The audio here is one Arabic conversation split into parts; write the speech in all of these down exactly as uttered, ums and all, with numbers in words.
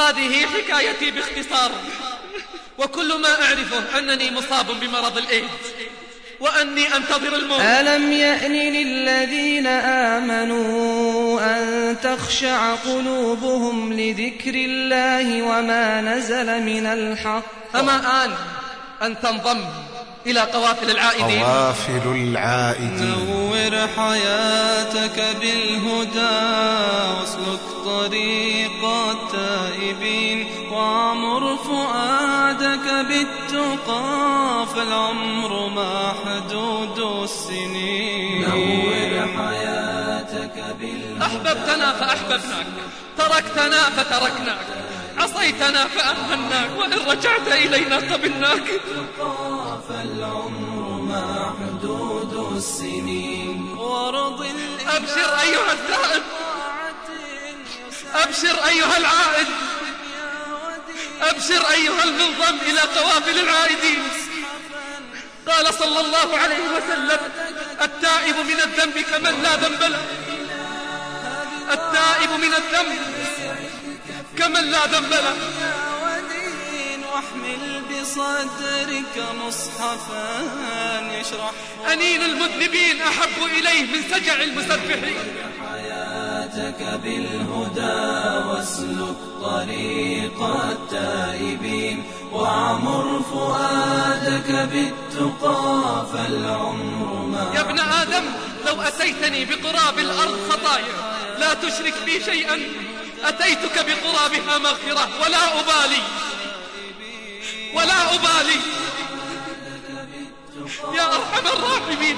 هذه حكايتي باختصار، وكل ما أعرفه أنني مصاب بمرض الإيدز وأني أنتظر الموت. ألم يأن للذين آمنوا أن تخشع قلوبهم لذكر الله وما نزل من الحق؟ أما آن أن تنضم إلى قوافل العائدين. قوافل العائدين. نور حياتك بالهدى واسلك طريق التائبين، وعمر فؤادك بالتقى فالعمر محدود السنين. نور حياتك بالهدى. أحببتنا فأحببناك، تركتنا فتركناك، عصيتنا فأمهناك، وإن رجعت إلينا قبلناك. فالعمر محدود السنين. أبشر أيها التائب، أبشر أيها العائد، أبشر أيها المنضم إلى قوافل العائدين. قال صلى الله عليه وسلم: التائب من الذنب كمن لا ذنب له، التائب من الذنب كمن لا ذنب له. واحمل بصدرك مصحفا يشرح أنين المذنبين أحب إليه من سجع المسبحين. حياتك بالهدى واسلك طريق التائبين، وعمر فؤادك بالتقى فالعمر ما. يا ابن آدم، لو أتيتني بقراب الأرض خطايا لا تشرك بي شيئا أتيتك بقرابها مغفرة، ولا أبالي ولا أبالي يا أرحم الراحمين.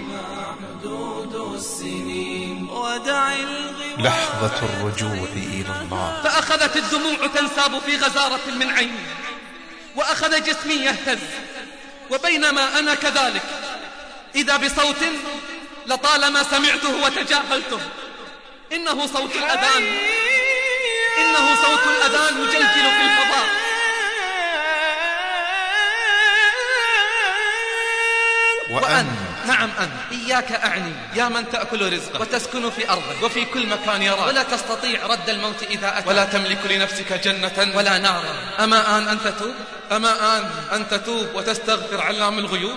لحظة الرجوع إلى الله. فأخذت الدموع تنساب في غزارة من عيني، وأخذ جسمي يهتز، وبينما أنا كذلك إذا بصوت لطالما سمعته وتجاهلته. إنه صوت الأذان، إنه صوت الأذان يجلجل في الفضاء. وأن نعم أن إياك أعني يا من تأكل رزقك وتسكن في أرضك وفي كل مكان يراك، ولا تستطيع رد الموت إذا أتى، ولا تملك لنفسك جنة ولا نارا. أما آن أن تتوب، أما آن أن تتوب وتستغفر علام الغيوب.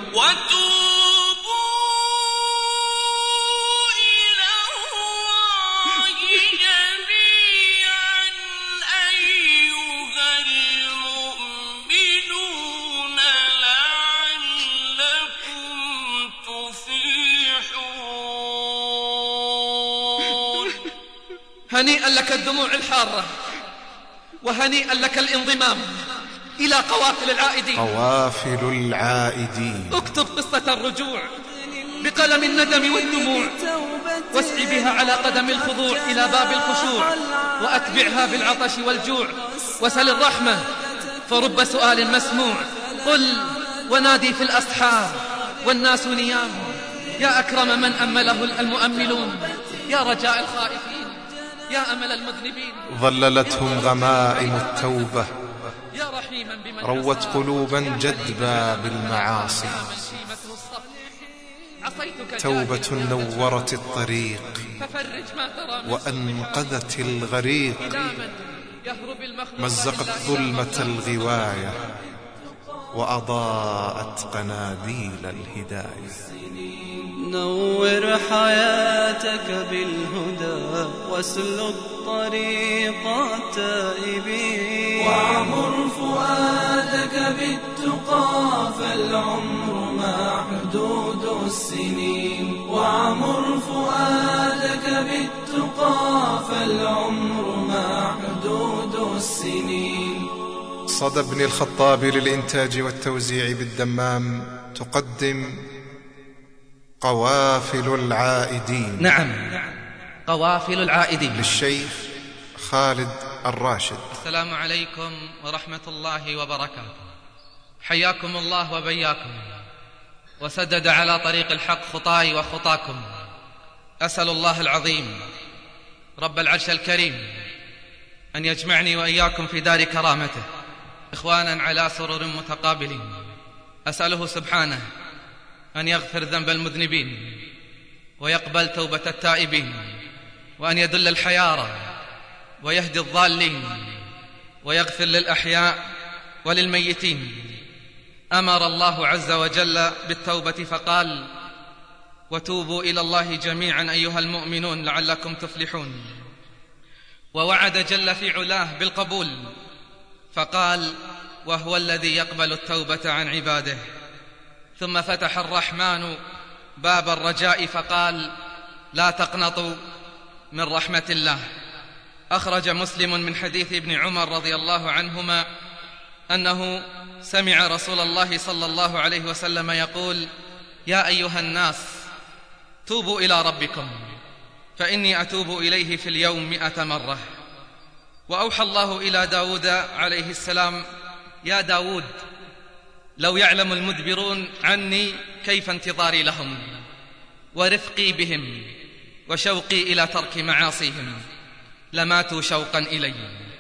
هنيئا لك الدموع الحارة، وهنيئا لك الانضمام إلى قوافل العائدين. قوافل العائدين. اكتب قصة الرجوع بقلم الندم والدموع، واسعي بها على قدم الخضوع إلى باب الخشوع، وأتبعها بالعطش والجوع، وسل الرحمة فرب سؤال مسموع. قل ونادي في الأسحار والناس نيام، يا أكرم من أمله المؤملون، يا رجاء الخائفين، يا أمل المذنبين. ظللتهم غمائم التوبة، يا رحيما بمن روت قلوبا جدبا بالمعاصي. توبة نورت الطريق وأنقذت الغريق، مزقت ظلمة الغواية وأضاءت قناديل الهداية. نور حياتك بالهدى واسلك طريق التائبين، وعمر فؤادك بالتقى فالعمر محدود السنين. وعمر فؤادك بالتقى فالعمر محدود السنين. صدى بن الخطاب للإنتاج والتوزيع بالدمام تقدم قوافل العائدين. نعم، قوافل العائدين للشيخ خالد الراشد. السلام عليكم ورحمة الله وبركاته. حياكم الله وبياكم، وسدد على طريق الحق خطاي وخطاكم. أسأل الله العظيم رب العرش الكريم أن يجمعني وإياكم في دار كرامته إخوانا على سرر متقابلين. أسأله سبحانه أن يغفر ذنب المذنبين ويقبل توبة التائبين، وأن يدل الحيارى ويهدي الضالين، ويغفر للأحياء وللميتين. أمر الله عز وجل بالتوبة فقال: وتوبوا إلى الله جميعا أيها المؤمنون لعلكم تفلحون. ووعد جل في علاه بالقبول فقال: وهو الذي يقبل التوبة عن عباده. ثم فتح الرحمن باب الرجاء فقال: لا تقنطوا من رحمة الله. أخرج مسلم من حديث ابن عمر رضي الله عنهما أنه سمع رسول الله صلى الله عليه وسلم يقول: يا أيها الناس توبوا إلى ربكم فإني أتوب إليه في اليوم مئة مرة. وأوحى الله إلى داود عليه السلام: يا داود لو يعلم المدبرون عني كيف انتظاري لهم ورفقي بهم وشوقي إلى ترك معاصيهم لماتوا شوقا إلي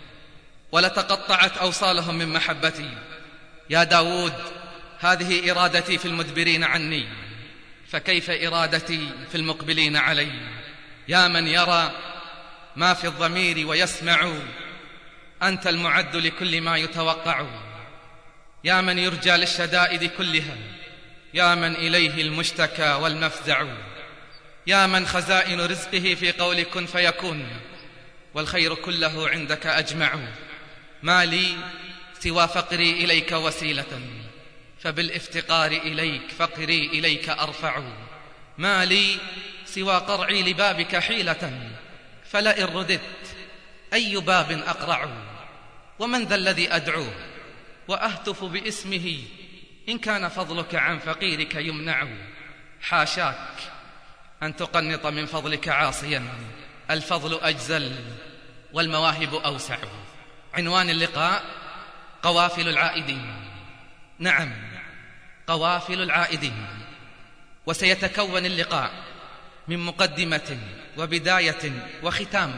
ولتقطعت أوصالهم من محبتي. يا داود هذه إرادتي في المدبرين عني، فكيف إرادتي في المقبلين علي؟ يا من يرى ما في الضمير ويسمع، أنت المعد لكل ما يتوقع. يا من يرجى للشدائد كلها، يا من إليه المشتكى والمفزع. يا من خزائن رزقه في قول كن فيكون، والخير كله عندك أجمع. ما لي سوى فقري إليك وسيلة، فبالافتقار إليك فقري إليك أرفع. ما لي سوى قرعي لبابك حيلة، فلئن رددت أي باب أقرع. ومن ذا الذي أدعوه وأهتف باسمه إن كان فضلك عن فقيرك يمنع. حاشاك أن تقنط من فضلك عاصيا، الفضل أجزل والمواهب أوسع. عنوان اللقاء: قوافل العائدين. نعم، قوافل العائدين. وسيتكون اللقاء من مقدمة وبداية وختام،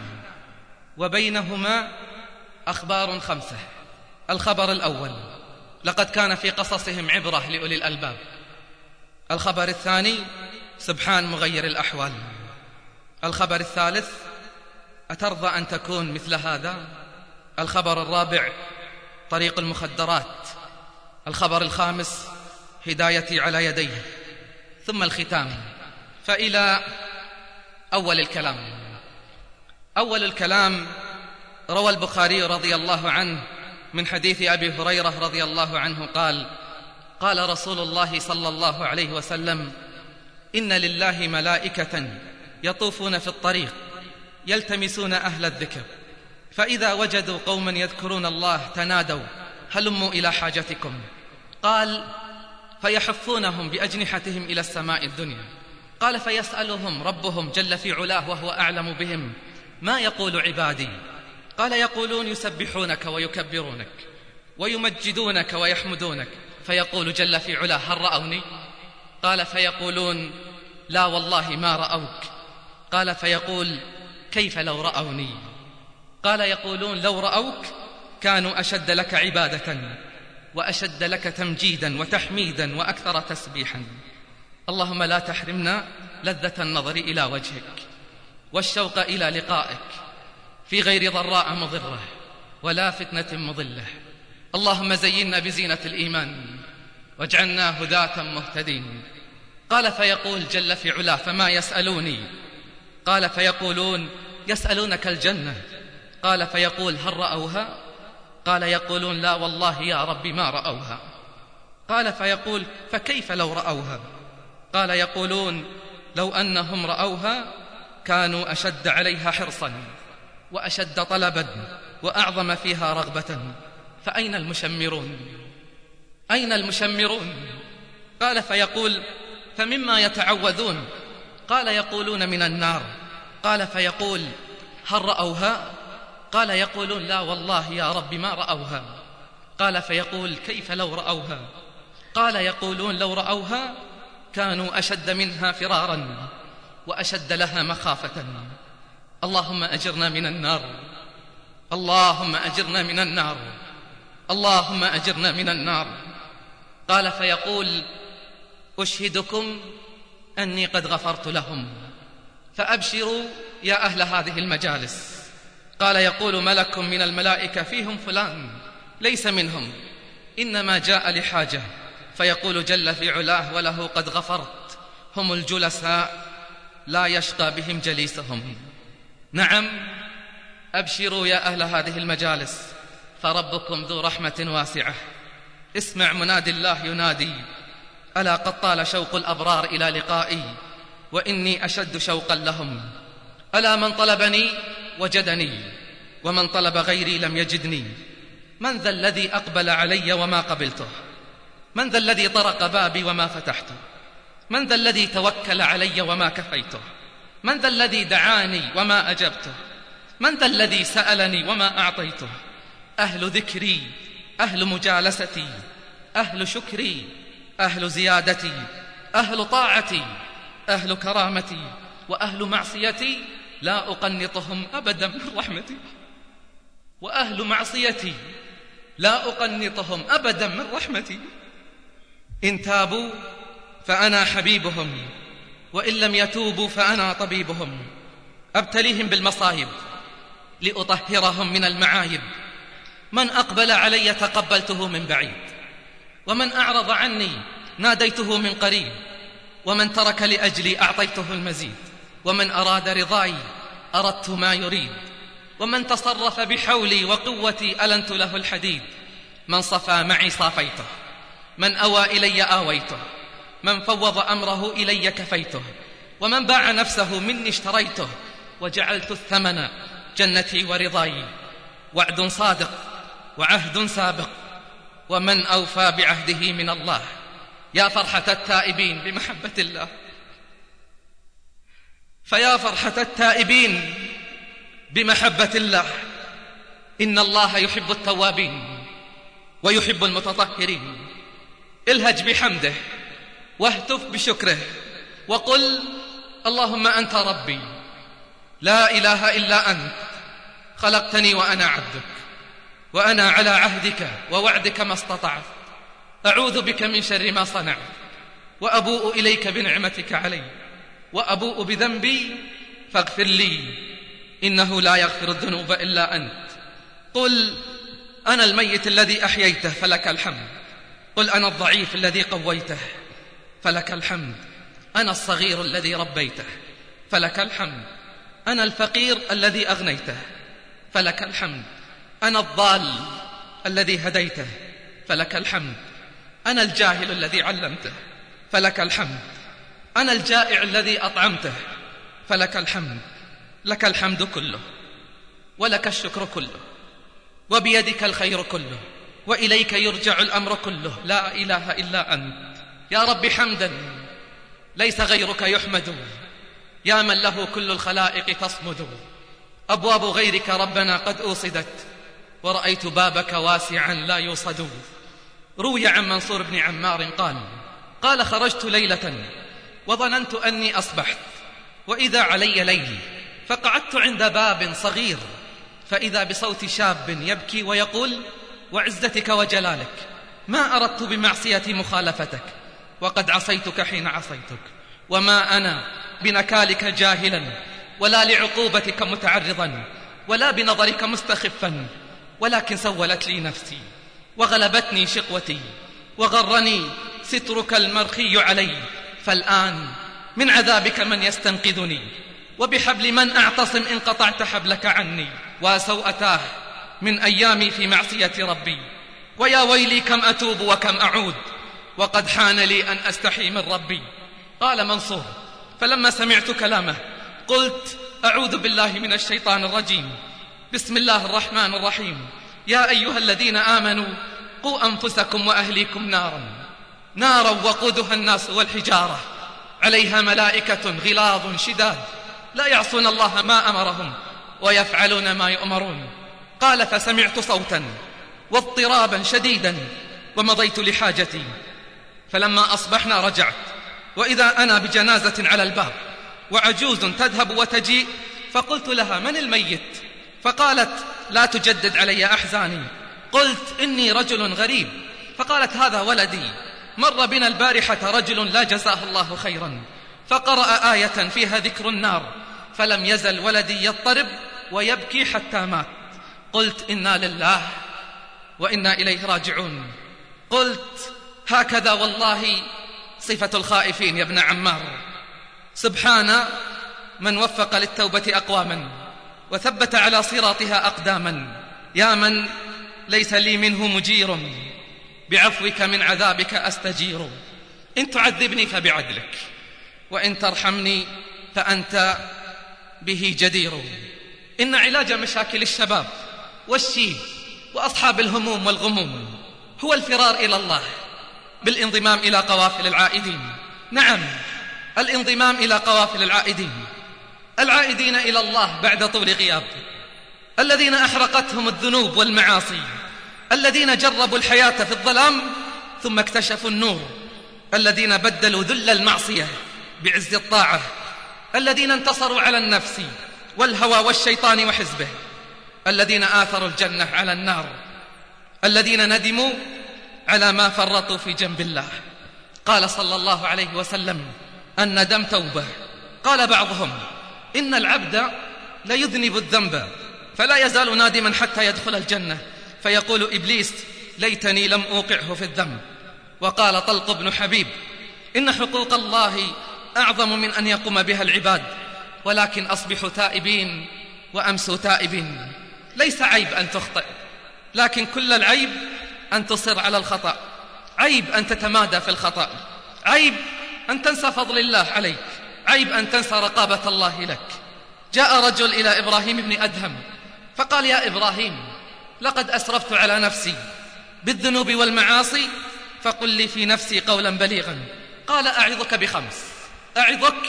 وبينهما أخبار خمسة. الخبر الأول: لقد كان في قصصهم عبرة لأولي الألباب. الخبر الثاني: سبحان مغير الأحوال. الخبر الثالث: أترضى أن تكون مثل هذا؟ الخبر الرابع: طريق المخدرات. الخبر الخامس: هدايتي على يديه. ثم الختام. فإلى أول الكلام. أول الكلام: روى البخاري رضي الله عنه من حديث أبي هريرة رضي الله عنه قال: قال رسول الله صلى الله عليه وسلم: إن لله ملائكة يطوفون في الطريق يلتمسون أهل الذكر، فإذا وجدوا قوما يذكرون الله تنادوا هلموا إلى حاجتكم. قال: فيحفونهم بأجنحتهم إلى السماء الدنيا. قال: فيسألهم ربهم جل في علاه وهو أعلم بهم: ما يقول عبادي؟ قال: يقولون يسبحونك ويكبرونك ويمجدونك ويحمدونك. فيقول جل في علاه: هل رأوني؟ قال: فيقولون: لا والله ما رأوك. قال: فيقول: كيف لو رأوني؟ قال: يقولون: لو رأوك كانوا أشد لك عبادة وأشد لك تمجيدا وتحميدا وأكثر تسبيحا. اللهم لا تحرمنا لذة النظر إلى وجهك والشوق إلى لقائك في غير ضراء مضرة ولا فتنة مضلة. اللهم زينا بزينة الإيمان واجعلنا هداة مهتدين. قال: فيقول جل في علاه: فما يسألوني؟ قال: فيقولون: يسألونك الجنة. قال: فيقول: هل رأوها؟ قال: يقولون: لا والله يا رب ما رأوها. قال: فيقول: فكيف لو رأوها؟ قال: يقولون: لو أنهم رأوها كانوا أشد عليها حرصا وأشد طلبا وأعظم فيها رغبة. فأين المشمرون؟ أين المشمرون؟ قال: فيقول: فمما يتعوذون؟ قال: يقولون من النار. قال: فيقول: هل رأوها؟ قال: يقولون: لا والله يا رب ما رأوها. قال: فيقول: كيف لو رأوها؟ قال: يقولون: لو رأوها كانوا أشد منها فرارا وأشد لها مخافة. اللهم أجرنا من النار، اللهم أجرنا من النار، اللهم أجرنا من النار. قال: فيقول: أشهدكم أني قد غفرت لهم، فأبشروا يا أهل هذه المجالس، قال يقول ملك من الملائكة فيهم فلان ليس منهم، إنما جاء لحاجة، فيقول جل في علاه وله قد غفرت، هم الجلساء لا يشقى بهم جليسهم. نعم، أبشروا يا أهل هذه المجالس، فربكم ذو رحمة واسعة. اسمع منادي الله ينادي: ألا قد طال شوق الأبرار إلى لقائي، وإني أشد شوقا لهم. ألا من طلبني وجدني، ومن طلب غيري لم يجدني. من ذا الذي أقبل علي وما قبلته؟ من ذا الذي طرق بابي وما فتحته؟ من ذا الذي توكل علي وما كفيته؟ من ذا الذي دعاني وما أجبته؟ من ذا الذي سألني وما أعطيته؟ أهل ذكري، أهل مجالستي، أهل شكري، أهل زيادتي، أهل طاعتي، أهل كرامتي، وأهل معصيتي لا أقنطهم أبدا من رحمتي. وأهل معصيتي لا أقنطهم أبدا من رحمتي. إن تابوا فأنا حبيبهم، وإن لم يتوبوا فأنا طبيبهم. أبتليهم بالمصايب لأطهرهم من المعايب. من أقبل علي تقبلته من بعيد، ومن أعرض عني ناديته من قريب، ومن ترك لأجلي أعطيته المزيد، ومن أراد رضاي أردت ما يريد، ومن تصرف بحولي وقوتي ألنت له الحديد. من صفى معي صافيته، من أوى إلي آويته، من فوض أمره إلي كفيته، ومن باع نفسه مني اشتريته، وجعلت الثمن جنتي ورضاي. وعد صادق وعهد سابق، ومن أوفى بعهده من الله. يا فرحة التائبين بمحبة الله، فيا فرحة التائبين بمحبة الله. إن الله يحب التوابين ويحب المتطهرين. الهج بحمده واهتف بشكره، وقل: اللهم أنت ربي لا إله إلا أنت، خلقتني وأنا عبدك، وأنا على عهدك ووعدك ما استطعت، أعوذ بك من شر ما صنعت، وأبوء إليك بنعمتك علي، وأبوء بذنبي فاغفر لي، إنه لا يغفر الذنوب إلا أنت. قل: أنا الميت الذي أحييته فلك الحمد. قل: أنا الضعيف الذي قويته فلك الحمد. أنا الصغير الذي ربيته فلك الحمد. أنا الفقير الذي أغنيته فلك الحمد. أنا الضال الذي هديته فلك الحمد. أنا الجاهل الذي علمته فلك الحمد. أنا الجائع الذي أطعمته فلك الحمد. لك الحمد كله، ولك الشكر كله، وبيدك الخير كله، وإليك يرجع الأمر كله، لا إله إلا أنت. يا رب حمدا ليس غيرك يحمد، يا من له كل الخلائق تصمد. أبواب غيرك ربنا قد أوصدت، ورأيت بابك واسعا لا يوصد. روي عن منصور بن عمار قال: قال خرجت ليلة وظننت أني أصبحت، وإذا علي ليل، فقعدت عند باب صغير، فإذا بصوت شاب يبكي ويقول: وعزتك وجلالك ما أردت بمعصيتي مخالفتك، وقد عصيتك حين عصيتك، وما أنا بنكالك جاهلا، ولا لعقوبتك متعرضا، ولا بنظرك مستخفا، ولكن سولت لي نفسي، وغلبتني شقوتي، وغرني سترك المرخي علي. فالآن من عذابك من يستنقذني، وبحبل من أعتصم إن قطعت حبلك عني. وسوءتاه من أيامي في معصية ربي، ويا ويلي كم أتوب وكم أعود، وقد حان لي أن أستحي من ربي. قال منصور: فلما سمعت كلامه قلت: أعوذ بالله من الشيطان الرجيم، بسم الله الرحمن الرحيم. يا أيها الذين آمنوا قوا أنفسكم وأهليكم نارا نارا وقودها الناس والحجارة، عليها ملائكة غلاظ شداد لا يعصون الله ما أمرهم ويفعلون ما يؤمرون. قال: فسمعت صوتا واضطرابا شديدا، ومضيت لحاجتي، فلما أصبحنا رجعت، وإذا أنا بجنازة على الباب، وعجوز تذهب وتجيء، فقلت لها: من الميت؟ فقالت: لا تجدد علي أحزاني. قلت: إني رجل غريب. فقالت: هذا ولدي، مر بنا البارحة رجل لا جزاه الله خيرا، فقرأ آية فيها ذكر النار، فلم يزل ولدي يضطرب ويبكي حتى مات. قلت إنا لله وإنا إليه راجعون. قلت هكذا والله صفة الخائفين يا ابن عمار. سبحان من وفق للتوبة أقواما وثبت على صراطها أقداما. يا من ليس لي منه مجير، بعفوك من عذابك أستجير. إن تعذبني فبعدلك، وإن ترحمني فأنت به جدير. إن علاج مشاكل الشباب والشيب وأصحاب الهموم والغموم هو الفرار إلى الله بالانضمام إلى قوافل العائدين. نعم، الانضمام إلى قوافل العائدين، العائدين إلى الله بعد طول غياب، الذين أحرقتهم الذنوب والمعاصي، الذين جربوا الحياة في الظلام ثم اكتشفوا النور، الذين بدلوا ذل المعصية بعز الطاعة، الذين انتصروا على النفس والهوى والشيطان وحزبه، الذين آثروا الجنة على النار، الذين ندموا على ما فرطوا في جنب الله. قال صلى الله عليه وسلم: الندم توبة. قال بعضهم: إن العبد ليذنب الذنب فلا يزال نادما حتى يدخل الجنة، فيقول إبليس: ليتني لم أوقعه في الذنب. وقال طلق بن حبيب: إن حقوق الله أعظم من أن يقوم بها العباد، ولكن أصبح تائبين وأمسوا تائبين. ليس عيب أن تخطئ، لكن كل العيب أن تصر على الخطأ، عيب أن تتمادى في الخطأ، عيب أن تنسى فضل الله عليك، عيب أن تنسى رقابة الله لك. جاء رجل إلى إبراهيم بن أدهم فقال: يا إبراهيم، لقد أسرفت على نفسي بالذنوب والمعاصي، فقل لي في نفسي قولا بليغا. قال: أعظك بخمس، أعظك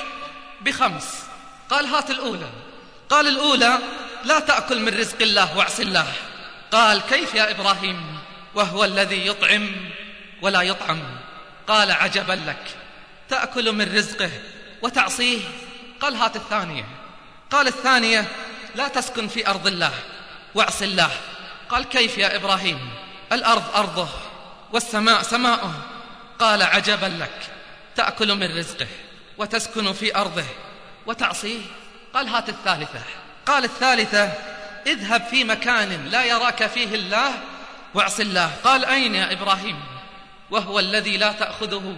بخمس. قال: هات الأولى. قال: الأولى لا تأكل من رزق الله واعص الله. قال: كيف يا إبراهيم وهو الذي يطعم ولا يطعم؟ قال: عجبا لك، تأكل من رزقه وتعصيه. قال: هات الثانية. قال: الثانية لا تسكن في أرض الله واعص الله. قال: كيف يا إبراهيم؟ الأرض أرضه والسماء سماؤه. قال: عجبا لك، تأكل من رزقه وتسكن في أرضه وتعصيه. قال: هات الثالثة. قال: الثالثة اذهب في مكان لا يراك فيه الله واعص الله. قال: أين يا إبراهيم وهو الذي لا تأخذه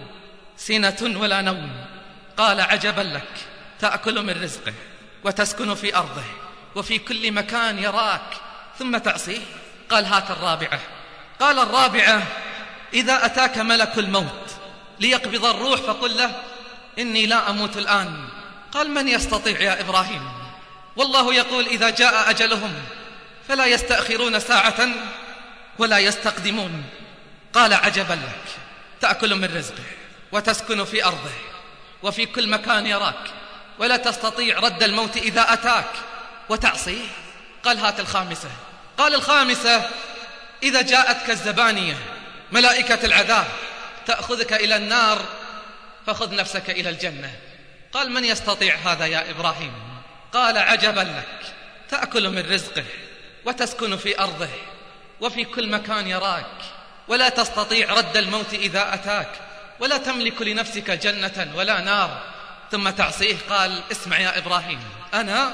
سنة ولا نوم؟ قال: عجبا لك، تأكل من رزقه وتسكن في أرضه وفي كل مكان يراك ثم تعصيه. قال: هات الرابعة. قال: الرابعة إذا أتاك ملك الموت ليقبض الروح فقل له: إني لا أموت الآن. قال: من يستطيع يا إبراهيم؟ والله يقول: إذا جاء أجلهم فلا يستأخرون ساعة ولا يستقدمون. قال: عجبا لك، تأكل من رزقه وتسكن في أرضه وفي كل مكان يراك ولا تستطيع رد الموت إذا أتاك وتعصيه. قال: هات الخامسة. قال: الخامسة إذا جاءتك الزبانية ملائكة العذاب تأخذك إلى النار فخذ نفسك إلى الجنة. قال: من يستطيع هذا يا إبراهيم؟ قال: عجبا لك، تأكل من رزقه وتسكن في أرضه وفي كل مكان يراك ولا تستطيع رد الموت إذا أتاك ولا تملك لنفسك جنة ولا نار ثم تعصيه. قال: اسمع يا إبراهيم، أنا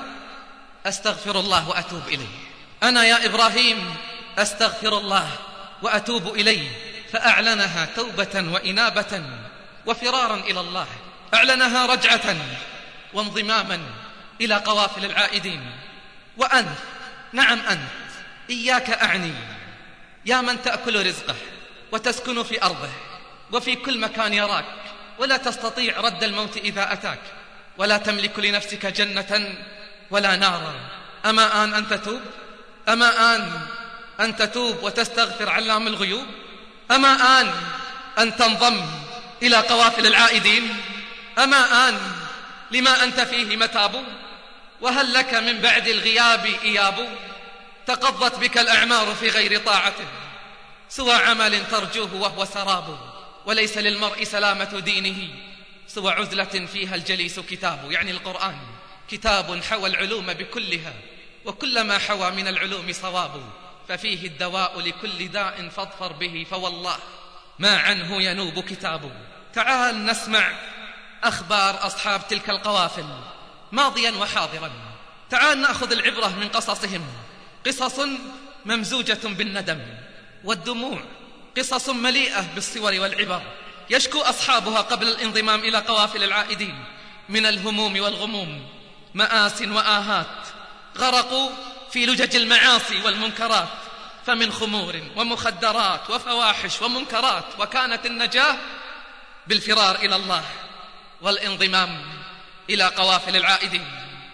أستغفر الله وأتوب إليه. أنا يا إبراهيم أستغفر الله وأتوب إليه. فأعلنها توبة وإنابة وفرارا إلى الله، أعلنها رجعة وانضماما إلى قوافل العائدين. وأنت، نعم أنت، إياك أعني يا من تأكل رزقه وتسكن في أرضه وفي كل مكان يراك ولا تستطيع رد الموت إذا أتاك ولا تملك لنفسك جنة ولا نارا. أما آن أن تتوب؟ أما آن أن تتوب وتستغفر علام الغيوب؟ أما آن أن تنضم إلى قوافل العائدين؟ أما آن لما أنت فيه متاب؟ وهل لك من بعد الغياب إياب؟ تقضت بك الأعمار في غير طاعته سوى عمل ترجوه وهو سراب، وليس للمرء سلامة دينه سوى عزلة فيها الجليس كتاب. يعني القرآن كتاب حوى العلوم بكلها، وكل ما حوى من العلوم صواب، ففيه الدواء لكل داء فاظفر به، فوالله ما عنه ينوب كتاب. تعال نسمع أخبار أصحاب تلك القوافل ماضيا وحاضرا. تعال نأخذ العبرة من قصصهم، قصص ممزوجة بالندم والدموع، قصص مليئة بالصور والعبر، يشكو أصحابها قبل الانضمام إلى قوافل العائدين من الهموم والغموم، مآس وآهات، غرقوا في لجج المعاصي والمنكرات، فمن خمور ومخدرات وفواحش ومنكرات، وكانت النجاة بالفرار إلى الله والانضمام إلى قوافل العائدين.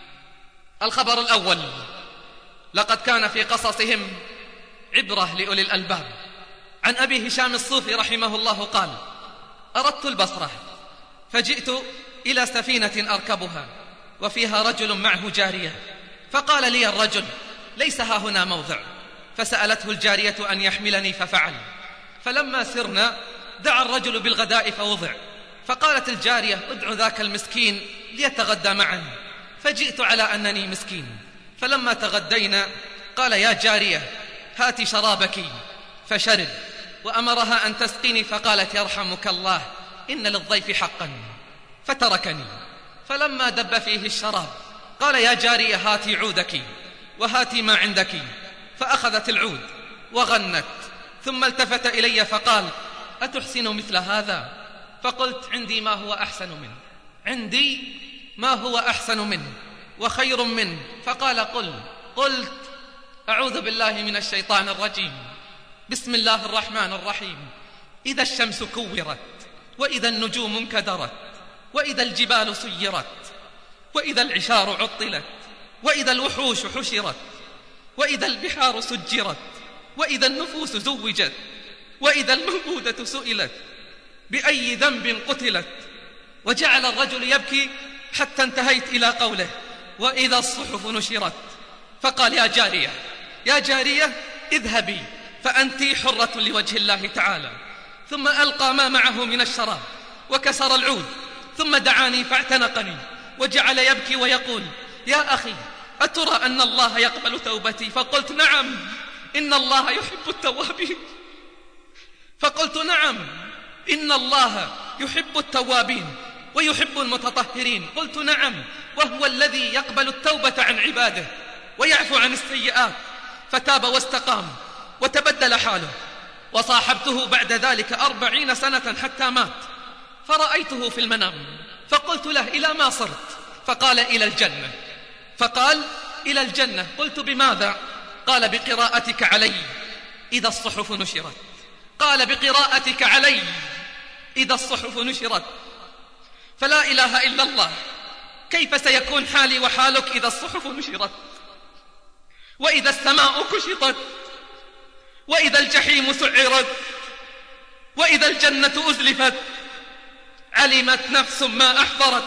الخبر الأول: لقد كان في قصصهم عبرة لأولي الألباب. عن أبي هشام الصوفي رحمه الله قال: أردت البصرة فجئت إلى سفينة أركبها وفيها رجل معه جارية، فقال لي الرجل: ليس ها هنا موضع، فسألته الجارية أن يحملني ففعل. فلما سرنا دعا الرجل بالغداء فوضع، فقالت الجارية: ادع ذاك المسكين ليتغدى معنا، فجئت على أنني مسكين. فلما تغدينا قال: يا جارية هاتي شرابك، فشرب، وأمرها أن تسقيني، فقالت: يرحمك الله إن للضيف حقا، فتركني. فلما دب فيه الشراب قال: يا جارية هاتي عودك وهاتي ما عندك، فأخذت العود وغنت، ثم التفت إلي فقال: أتحسن مثل هذا؟ فقلت: عندي ما هو أحسن منه، عندي ما هو أحسن منه وخير منه. فقال: قل. قلت: أعوذ بالله من الشيطان الرجيم، بسم الله الرحمن الرحيم، إذا الشمس كورت، وإذا النجوم انكدرت، وإذا الجبال سيرت، وإذا العشار عطلت، وإذا الوحوش حشرت، وإذا البحار سجرت، وإذا النفوس زوجت، وإذا الموءودة سئلت، بأي ذنب قتلت. وجعل الرجل يبكي حتى انتهيت إلى قوله: وإذا الصحف نشرت. فقال: يا جارية يا جارية اذهبي فأنت حرة لوجه الله تعالى. ثم ألقى ما معه من الشراب وكسر العود، ثم دعاني فاعتنقني وجعل يبكي ويقول: يا أخي أترى أن الله يقبل توبتي؟ فقلت: نعم، إن الله يحب التوابين. فقلت: نعم، إن الله يحب التوابين ويحب المتطهرين. قلت: نعم، وهو الذي يقبل التوبة عن عباده ويعفو عن السيئات. فتاب واستقام وتبدل حاله. وصاحبته بعد ذلك أربعين سنة حتى مات، فرأيته في المنام فقلت له: إلى ما صرت؟ فقال: إلى الجنة. فقال: إلى الجنة. قلت: بماذا؟ قال: بقراءتك علي إذا الصحف نشرت. قال: بقراءتك علي إذا الصحف نشرت. فلا إله إلا الله، كيف سيكون حالي وحالك إذا الصحف نشرت، وإذا السماء كشطت، وإذا الجحيم سعرت، وإذا الجنة أزلفت؟ علمت نفس ما أحضرت.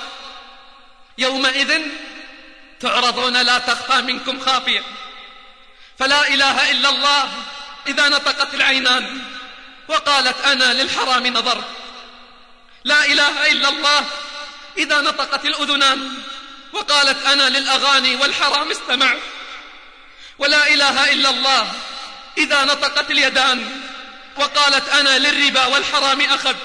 يومئذ تعرضون لا تخفى منكم خافية. فلا إله إلا الله إذا نطقت العينان وقالت: أنا للحرام نظرت. لا إله إلا الله إذا نطقت الأذنان وقالت: أنا للأغاني والحرام استمعت. ولا إله إلا الله إذا نطقت اليدان وقالت: أنا للربا والحرام أخذ.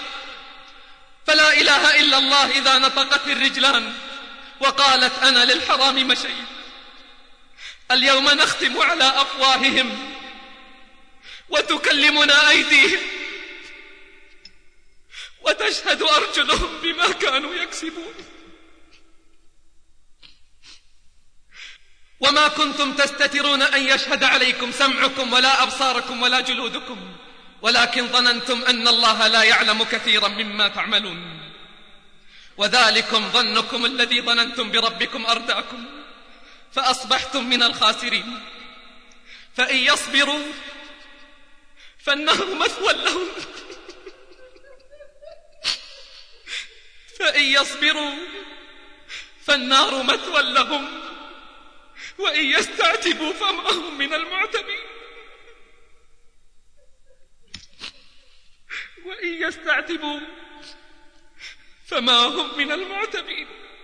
فلا إله إلا الله إذا نطقت الرجلان وقالت: أنا للحرام مشيت. اليوم نختم على أفواههم وتكلمنا أيديهم وتشهد أرجلهم بما كانوا يكسبون. وما كنتم تستترون أن يشهد عليكم سمعكم ولا أبصاركم ولا جلودكم، ولكن ظننتم أن الله لا يعلم كثيرا مما تعملون. وذلكم ظنكم الذي ظننتم بربكم أرداكم فأصبحتم من الخاسرين. فإن يصبروا فالنار مثوى لهم فإن يصبروا فالنار مثوى لهم، وإن يستعتبوا فما هم من المعتبين وإن يستعتبوا فما هم من المعتبين.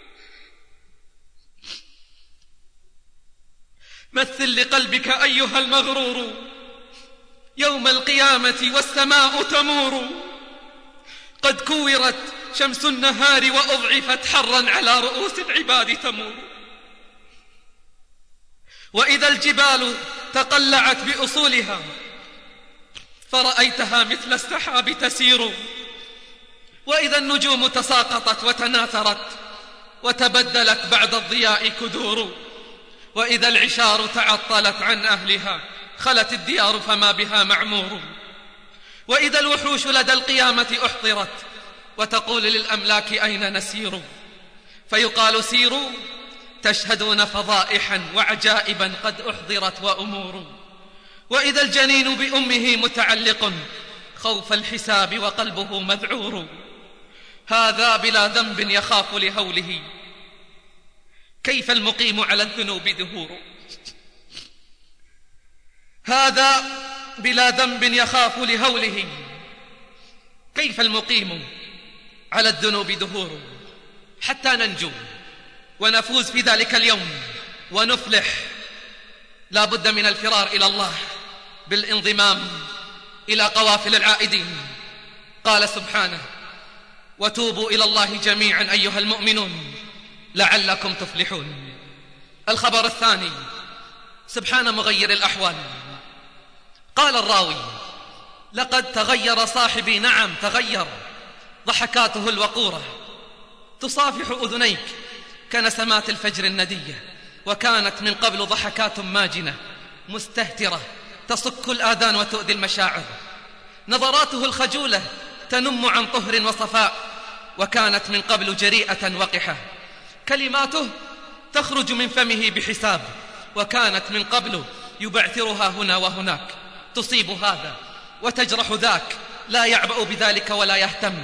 مثل لقلبك أيها المغرور يوم القيامة والسماء تمور، قد كورت شمس النهار وأضعفت حرا على رؤوس العباد تمور. وإذا الجبال تقلعت بأصولها فرأيتها مثل السحاب تسير، وإذا النجوم تساقطت وتناثرت وتبدلت بعد الضياء كدور، وإذا العشار تعطلت عن أهلها خلت الديار فما بها معمور، وإذا الوحوش لدى القيامة أحضرت وتقول للأملاك أين نسير، فيقال سيروا تشهدون فضائحا وعجائبا قد أحضرت وأمور، وإذا الجنين بأمه متعلق خوف الحساب وقلبه مذعور، هذا بلا ذنب يخاف لهوله كيف المقيم على الذنوب دهور، هذا بلا ذنب يخاف لهوله كيف المقيم على الذنوب دهور. حتى ننجو ونفوز في ذلك اليوم ونفلح لا بد من الفرار إلى الله بالانضمام إلى قوافل العائدين. قال سبحانه: وتوبوا إلى الله جميعا أيها المؤمنون لعلكم تفلحون. الخبر الثاني: سبحان مغير الأحوال. قال الراوي: لقد تغير صاحبي. نعم تغير، ضحكاته الوقورة تصافح أذنيك كنسمات الفجر الندية، وكانت من قبل ضحكات ماجنة مستهترة تصك الآذان وتؤذي المشاعر، نظراته الخجولة تنم عن طهر وصفاء، وكانت من قبل جريئة وقحة، كلماته تخرج من فمه بحساب، وكانت من قبل يبعثرها هنا وهناك، تصيب هذا وتجرح ذاك، لا يعبأ بذلك ولا يهتم.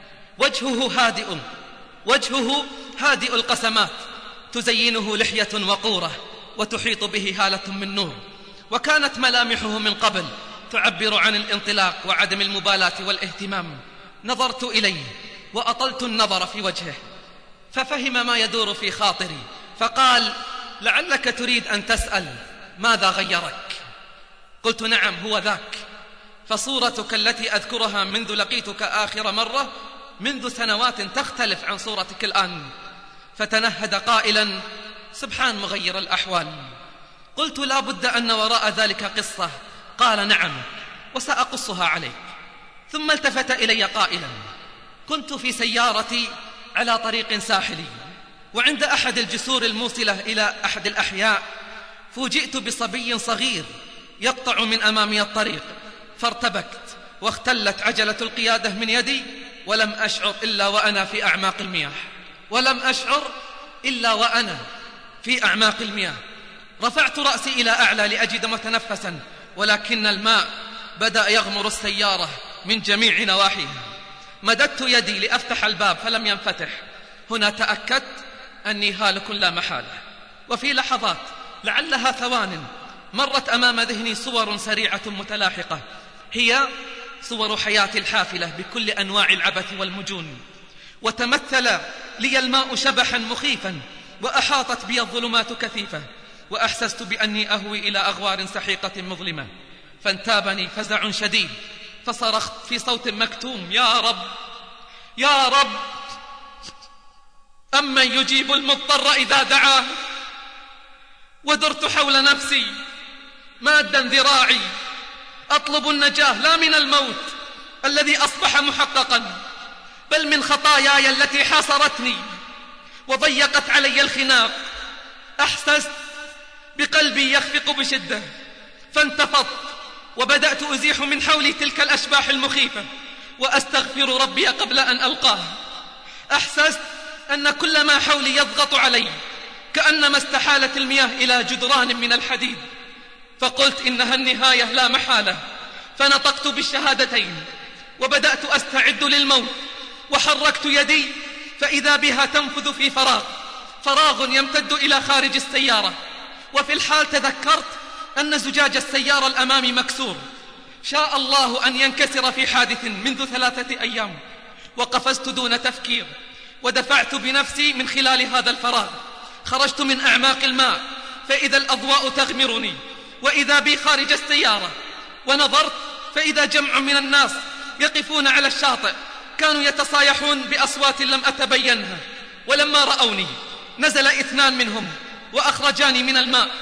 وجهه هادئ وجهه هادئ القسمات، تزينه لحية وقورة وتحيط به هالة من نور، وكانت ملامحه من قبل تعبر عن الانطلاق وعدم المبالاة والاهتمام. نظرت إليه وأطلت النظر في وجهه ففهم ما يدور في خاطري، فقال: لعلك تريد أن تسأل ماذا غيرك؟ قلت: نعم هو ذاك، فصورتك التي أذكرها منذ لقيتك آخر مرة منذ سنوات تختلف عن صورتك الآن. فتنهد قائلا: سبحان مغير الأحوال. قلت: لا بد أن وراء ذلك قصة. قال: نعم وسأقصها عليك. ثم التفت إلي قائلا: كنت في سيارتي على طريق ساحلي، وعند أحد الجسور الموصلة إلى أحد الأحياء فوجئت بصبي صغير يقطع من أمامي الطريق، فارتبكت واختلت عجلة القيادة من يدي، ولم أشعر إلا وأنا في أعماق المياه ولم أشعر إلا وأنا في أعماق المياه. رفعت رأسي إلى أعلى لأجد متنفسا، ولكن الماء بدأ يغمر السيارة من جميع نواحيها. مددت يدي لأفتح الباب فلم ينفتح. هنا تأكدت أني هالك لا محالة. وفي لحظات لعلها ثوان مرت أمام ذهني صور سريعة متلاحقة، هي صور حياتي الحافلة بكل أنواع العبث والمجون، وتمثل لي الماء شبحا مخيفا، وأحاطت بي الظلمات كثيفة، وأحسست بأني أهوي إلى أغوار سحيقة مظلمة، فانتابني فزع شديد، فصرخت في صوت مكتوم: يا رب يا رب، أمن يجيب المضطر إذا دعاه. ودرت حول نفسي مادا ذراعي أطلب النجاة، لا من الموت الذي أصبح محققا، بل من خطاياي التي حاصرتني وضيقت علي الخناق. أحسست بقلبي يخفق بشدة، فانتفضت وبدأت أزيح من حولي تلك الأشباح المخيفة وأستغفر ربي قبل أن ألقاه. أحسست أن كل ما حولي يضغط علي، كأنما استحالت المياه إلى جدران من الحديد، فقلت إنها النهاية لا محالة، فنطقت بالشهادتين وبدأت أستعد للموت، وحركت يدي فإذا بها تنفذ في فراغ فراغ يمتد إلى خارج السيارة. وفي الحال تذكرت أن زجاج السيارة الأمامي مكسور، شاء الله أن ينكسر في حادث منذ ثلاثة أيام. وقفزت دون تفكير ودفعت بنفسي من خلال هذا الفراغ. خرجت من أعماق الماء فإذا الأضواء تغمرني، وإذا بي خارج السيارة، ونظرت فإذا جمع من الناس يقفون على الشاطئ، كانوا يتصايحون بأصوات لم أتبينها. ولما رأوني نزل اثنان منهم وأخرجاني من الماء،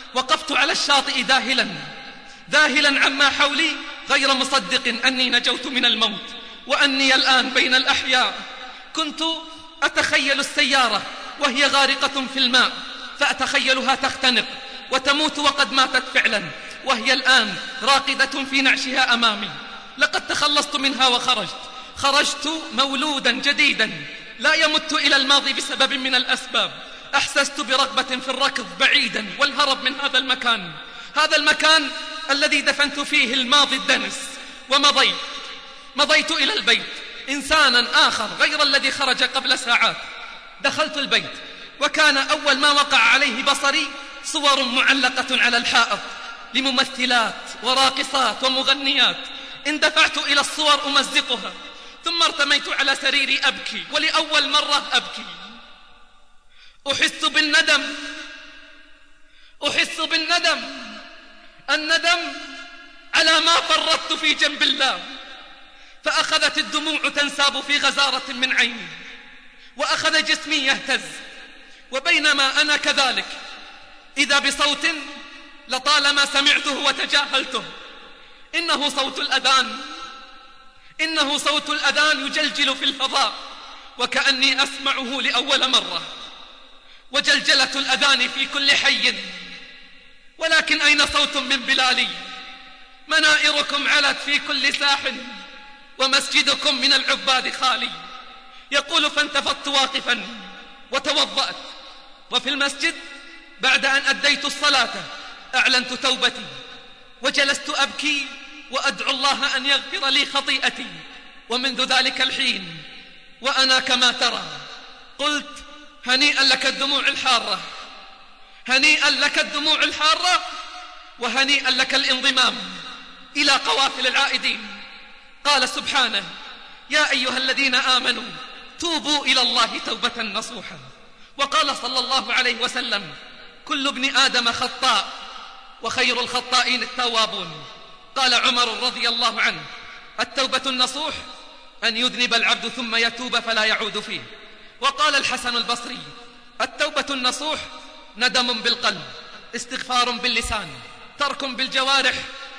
وقفت على الشاطئ ذاهلا ذاهلا عما حولي، غير مصدق أني نجوت من الموت وأني الآن بين الأحياء. كنت أتخيل السيارة وهي غارقة في الماء، فأتخيلها تختنق وتموت وقد ماتت فعلا، وهي الآن راقدة في نعشها أمامي. لقد تخلصت منها وخرجت خرجت مولودا جديدا لا يمت إلى الماضي بسبب من الأسباب. أحسست برغبة في الركض بعيدا والهرب من هذا المكان، هذا المكان الذي دفنت فيه الماضي الدنس. ومضيت مضيت إلى البيت، إنسانا آخر غير الذي خرج قبل ساعات. دخلت البيت وكان أول ما وقع عليه بصري صور معلقة على الحائط لممثلات وراقصات ومغنيات. اندفعت إلى الصور أمزقها، ثم ارتميت على سريري أبكي، ولأول مرة أبكي. أحس بالندم أحس بالندم الندم على ما فرطت في جنب الله. فأخذت الدموع تنساب في غزارة من عيني، وأخذ جسمي يهتز. وبينما أنا كذلك إذا بصوت لطالما سمعته وتجاهلته، إنه صوت الأذان إنه صوت الأذان يجلجل في الفضاء، وكأني أسمعه لأول مرة. وجلجلة الأذان في كل حي، ولكن أين صوت من بلالي؟ منائركم علت في كل ساح، ومسجدكم من العباد خالي. يقول فانتفضت واقفا وتوضأت، وفي المسجد بعد أن أديت الصلاة أعلنت توبتي، وجلست أبكي وأدعو الله أن يغفر لي خطيئتي. ومنذ ذلك الحين وأنا كما ترى. قلت هنيئا لك الدموع الحارة، هنيئا لك الدموع الحارة، وهنيئا لك الانضمام إلى قوافل العائدين. قال سبحانه: يا أيها الذين آمنوا توبوا إلى الله توبة نصوحا. وقال صلى الله عليه وسلم: كل ابن آدم خطاء وخير الخطائين التوابون. قال عمر رضي الله عنه: التوبة النصوح أن يذنب العبد ثم يتوب فلا يعود فيه. وقال الحسن البصري: التوبة النصوح ندم بالقلب، استغفار باللسان، ترك بالجوارح،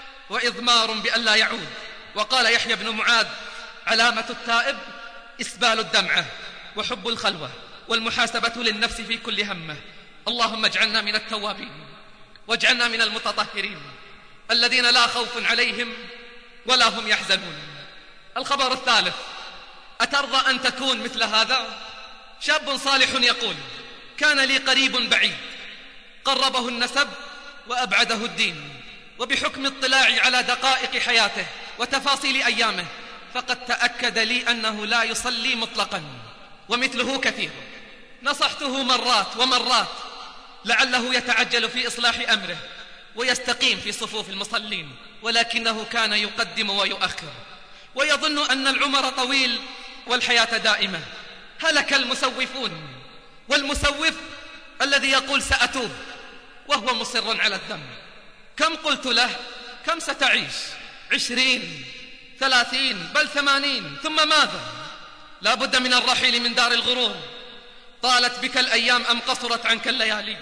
وإضمار بأن لا يعود. وقال يحيى بن معاذ: علامة التائب إسبال الدمعة وحب الخلوة والمحاسبة للنفس في كل همه. اللهم اجعلنا من التوابين، واجعلنا من المتطهرين الذين لا خوف عليهم ولا هم يحزنون. الخبر الثالث: أترضى أن تكون مثل هذا؟ شاب صالح يقول: كان لي قريب بعيد، قربه النسب وأبعده الدين، وبحكم اطلاعي على دقائق حياته وتفاصيل أيامه فقد تأكد لي أنه لا يصلي مطلقا، ومثله كثير. نصحته مرات ومرات لعله يتعجل في إصلاح أمره ويستقيم في صفوف المصلين، ولكنه كان يقدم ويؤخر، ويظن أن العمر طويل والحياة دائمة. هلك المسوفون، والمسوف الذي يقول سأتوب وهو مصر على الذنب. كم قلت له: كم ستعيش؟ عشرين، ثلاثين، بل ثمانين، ثم ماذا؟ لا بد من الرحيل من دار الغرور. طالت بك الأيام أم قصرت عنك الليالي؟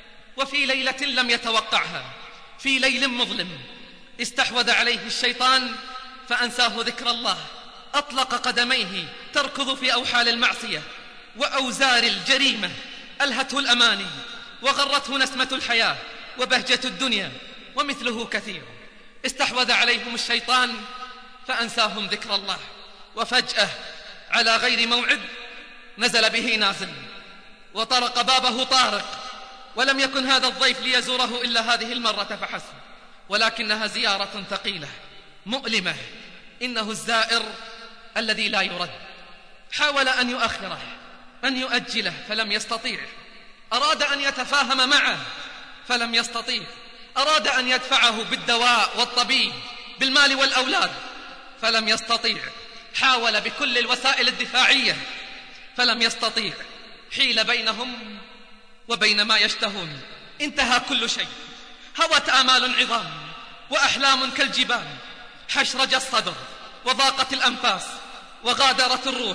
وفي ليلة لم يتوقعها، في ليل مظلم، استحوذ عليه الشيطان فأنساه ذكر الله، أطلق قدميه تركض في أوحال المعصية وأوزار الجريمة، ألهته الأماني وغرته نسمة الحياة وبهجة الدنيا، ومثله كثير. استحوذ عليهم الشيطان فأنساهم ذكر الله، وفجأة على غير موعد نزل به نازل، وطرق بابه طارق، ولم يكن هذا الضيف ليزوره إلا هذه المرة فحسب، ولكنها زيارة ثقيلة مؤلمة. إنه الزائر الذي لا يرد. حاول أن يؤخره، أن يؤجله، فلم يستطيع. أراد أن يتفاهم معه فلم يستطيع. أراد أن يدفعه بالدواء والطبيب، بالمال والأولاد، فلم يستطيع. حاول بكل الوسائل الدفاعية فلم يستطيع. حيل بينهم وبين ما يشتهون، انتهى كل شيء. هوت آمال عظام وأحلام كالجبال، حشرج الصدر وضاقت الأنفاس وغادرت الروح،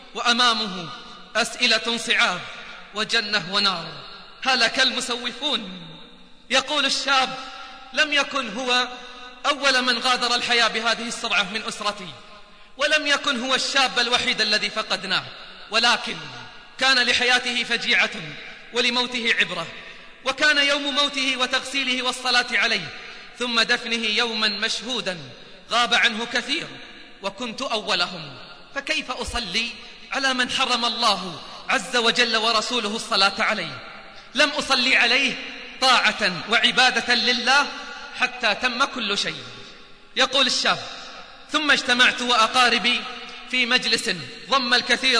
وأمامه أسئلة صعاب وجنة ونار. هلك المسوفون، يقول الشاب: لم يكن هو أول من غادر الحياة بهذه السرعة من أسرتي، ولم يكن هو الشاب الوحيد الذي فقدناه، ولكن كان لحياته فجيعة ولموته عبرة، وكان يوم موته وتغسيله والصلاة عليه ثم دفنه يوما مشهودا غاب عنه كثير، وكنت أولهم، فكيف أصلي على من حرم الله عز وجل ورسوله الصلاة عليه؟ لم أصلي عليه طاعة وعبادة لله حتى تم كل شيء. يقول الشاب: ثم اجتمعت وأقاربي في مجلس ضم الكثير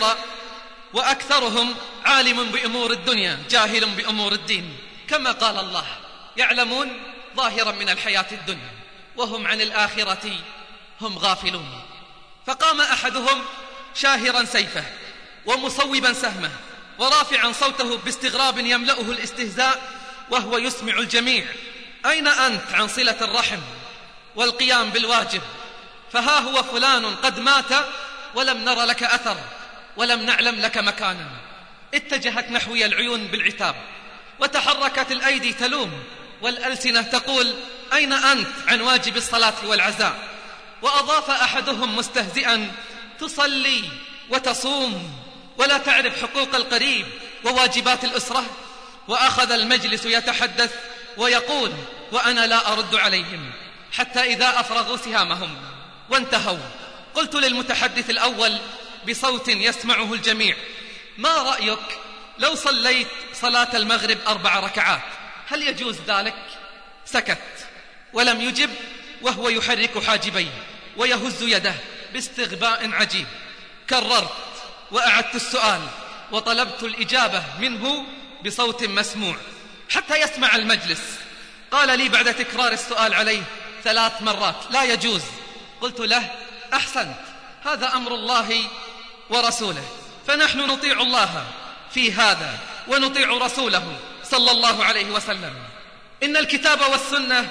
وأكثرهم عالم بأمور الدنيا جاهل بأمور الدين، كما قال الله: يعلمون ظاهرا من الحياة الدنيا وهم عن الآخرة هم غافلون. فقام أحدهم شاهرا سيفه ومصوبا سهمه ورافعا صوته باستغراب يملأه الاستهزاء وهو يسمع الجميع: أين أنت عن صلة الرحم والقيام بالواجب؟ فها هو فلان قد مات ولم نر لك أثر ولم نعلم لك مكانا. اتجهت نحوي العيون بالعتاب، وتحركت الأيدي تلوم، والألسنة تقول: أين أنت عن واجب الصلاة والعزاء؟ وأضاف أحدهم مستهزئا: تصلي وتصوم ولا تعرف حقوق القريب وواجبات الأسرة؟ وأخذ المجلس يتحدث ويقول وأنا لا أرد عليهم، حتى إذا أفرغوا سهامهم وانتهوا قلت للمتحدث الأول بصوت يسمعه الجميع: ما رأيك لو صليت صلاة المغرب أربع ركعات، هل يجوز ذلك؟ سكت ولم يجب، وهو يحرك حاجبيه ويهز يده باستغباء عجيب. كررت وأعدت السؤال وطلبت الإجابة منه بصوت مسموع حتى يسمع المجلس. قال لي بعد تكرار السؤال عليه ثلاث مرات: لا يجوز. قلت له: أحسنت، هذا أمر الله ورسوله، فنحن نطيع الله في هذا ونطيع رسوله صلى الله عليه وسلم. إن الكتاب والسنة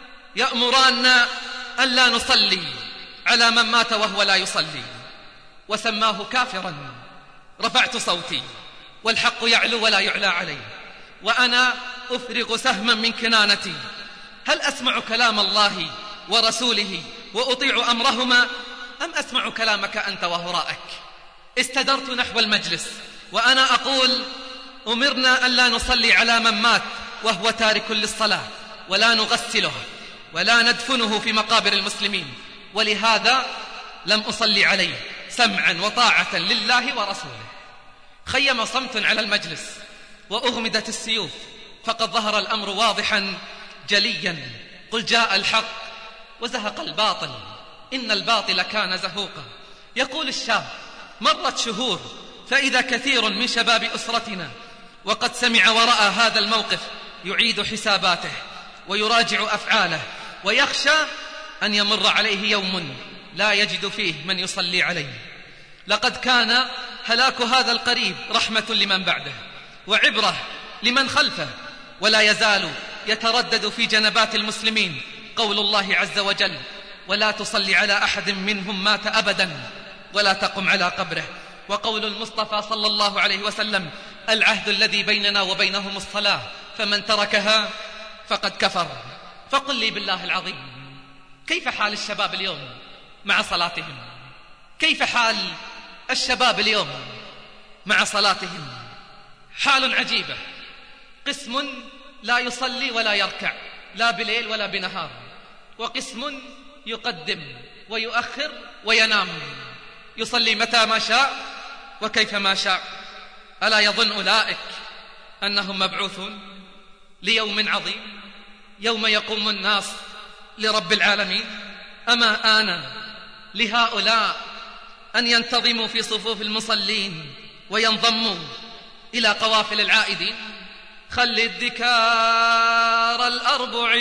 يأمران أن لا نصلي على من مات وهو لا يصلي. وسماه كافرا. رفعت صوتي والحق يعلو ولا يعلى عليه، وأنا أفرغ سهما من كنانتي: هل أسمع كلام الله ورسوله وأطيع أمرهما، أم أسمع كلامك أنت وهراءك؟ استدرت نحو المجلس وأنا أقول: أمرنا أن لا نصلي على من مات وهو تارك للصلاة، ولا نغسله ولا ندفنه في مقابر المسلمين، ولهذا لم أصلي عليه سمعا وطاعة لله ورسوله. خيم صمت على المجلس وأغمدت السيوف، فقد ظهر الأمر واضحا جليا. قل جاء الحق وزهق الباطل، إن الباطل كان زهوقا. يقول الشاب: مرت شهور فإذا كثير من شباب أسرتنا وقد سمع ورأى هذا الموقف يعيد حساباته ويراجع أفعاله، ويخشى أن يمر عليه يوم لا يجد فيه من يصلي عليه. لقد كان هلاك هذا القريب رحمة لمن بعده وعبرة لمن خلفه، ولا يزال يتردد في جنبات المسلمين قول الله عز وجل: ولا تصلي على أحد منهم مات أبدا ولا تقم على قبره. وقول المصطفى صلى الله عليه وسلم: العهد الذي بيننا وبينهم الصلاة، فمن تركها فقد كفر. فقل لي بالله العظيم، كيف حال الشباب اليوم مع صلاتهم؟ كيف حال الشباب اليوم مع صلاتهم؟ حال عجيبة. قسم لا يصلي ولا يركع، لا بليل ولا بنهار، وقسم يقدم ويؤخر وينام، يصلي متى ما شاء وكيف ما شاء. ألا يظن أولئك أنهم مبعوثون ليوم عظيم، يوم يقوم الناس لرب العالمين؟ أما آن لهؤلاء أن ينتظموا في صفوف المصلين وينضموا إلى قوافل العائدين؟ خل الذكار الأربع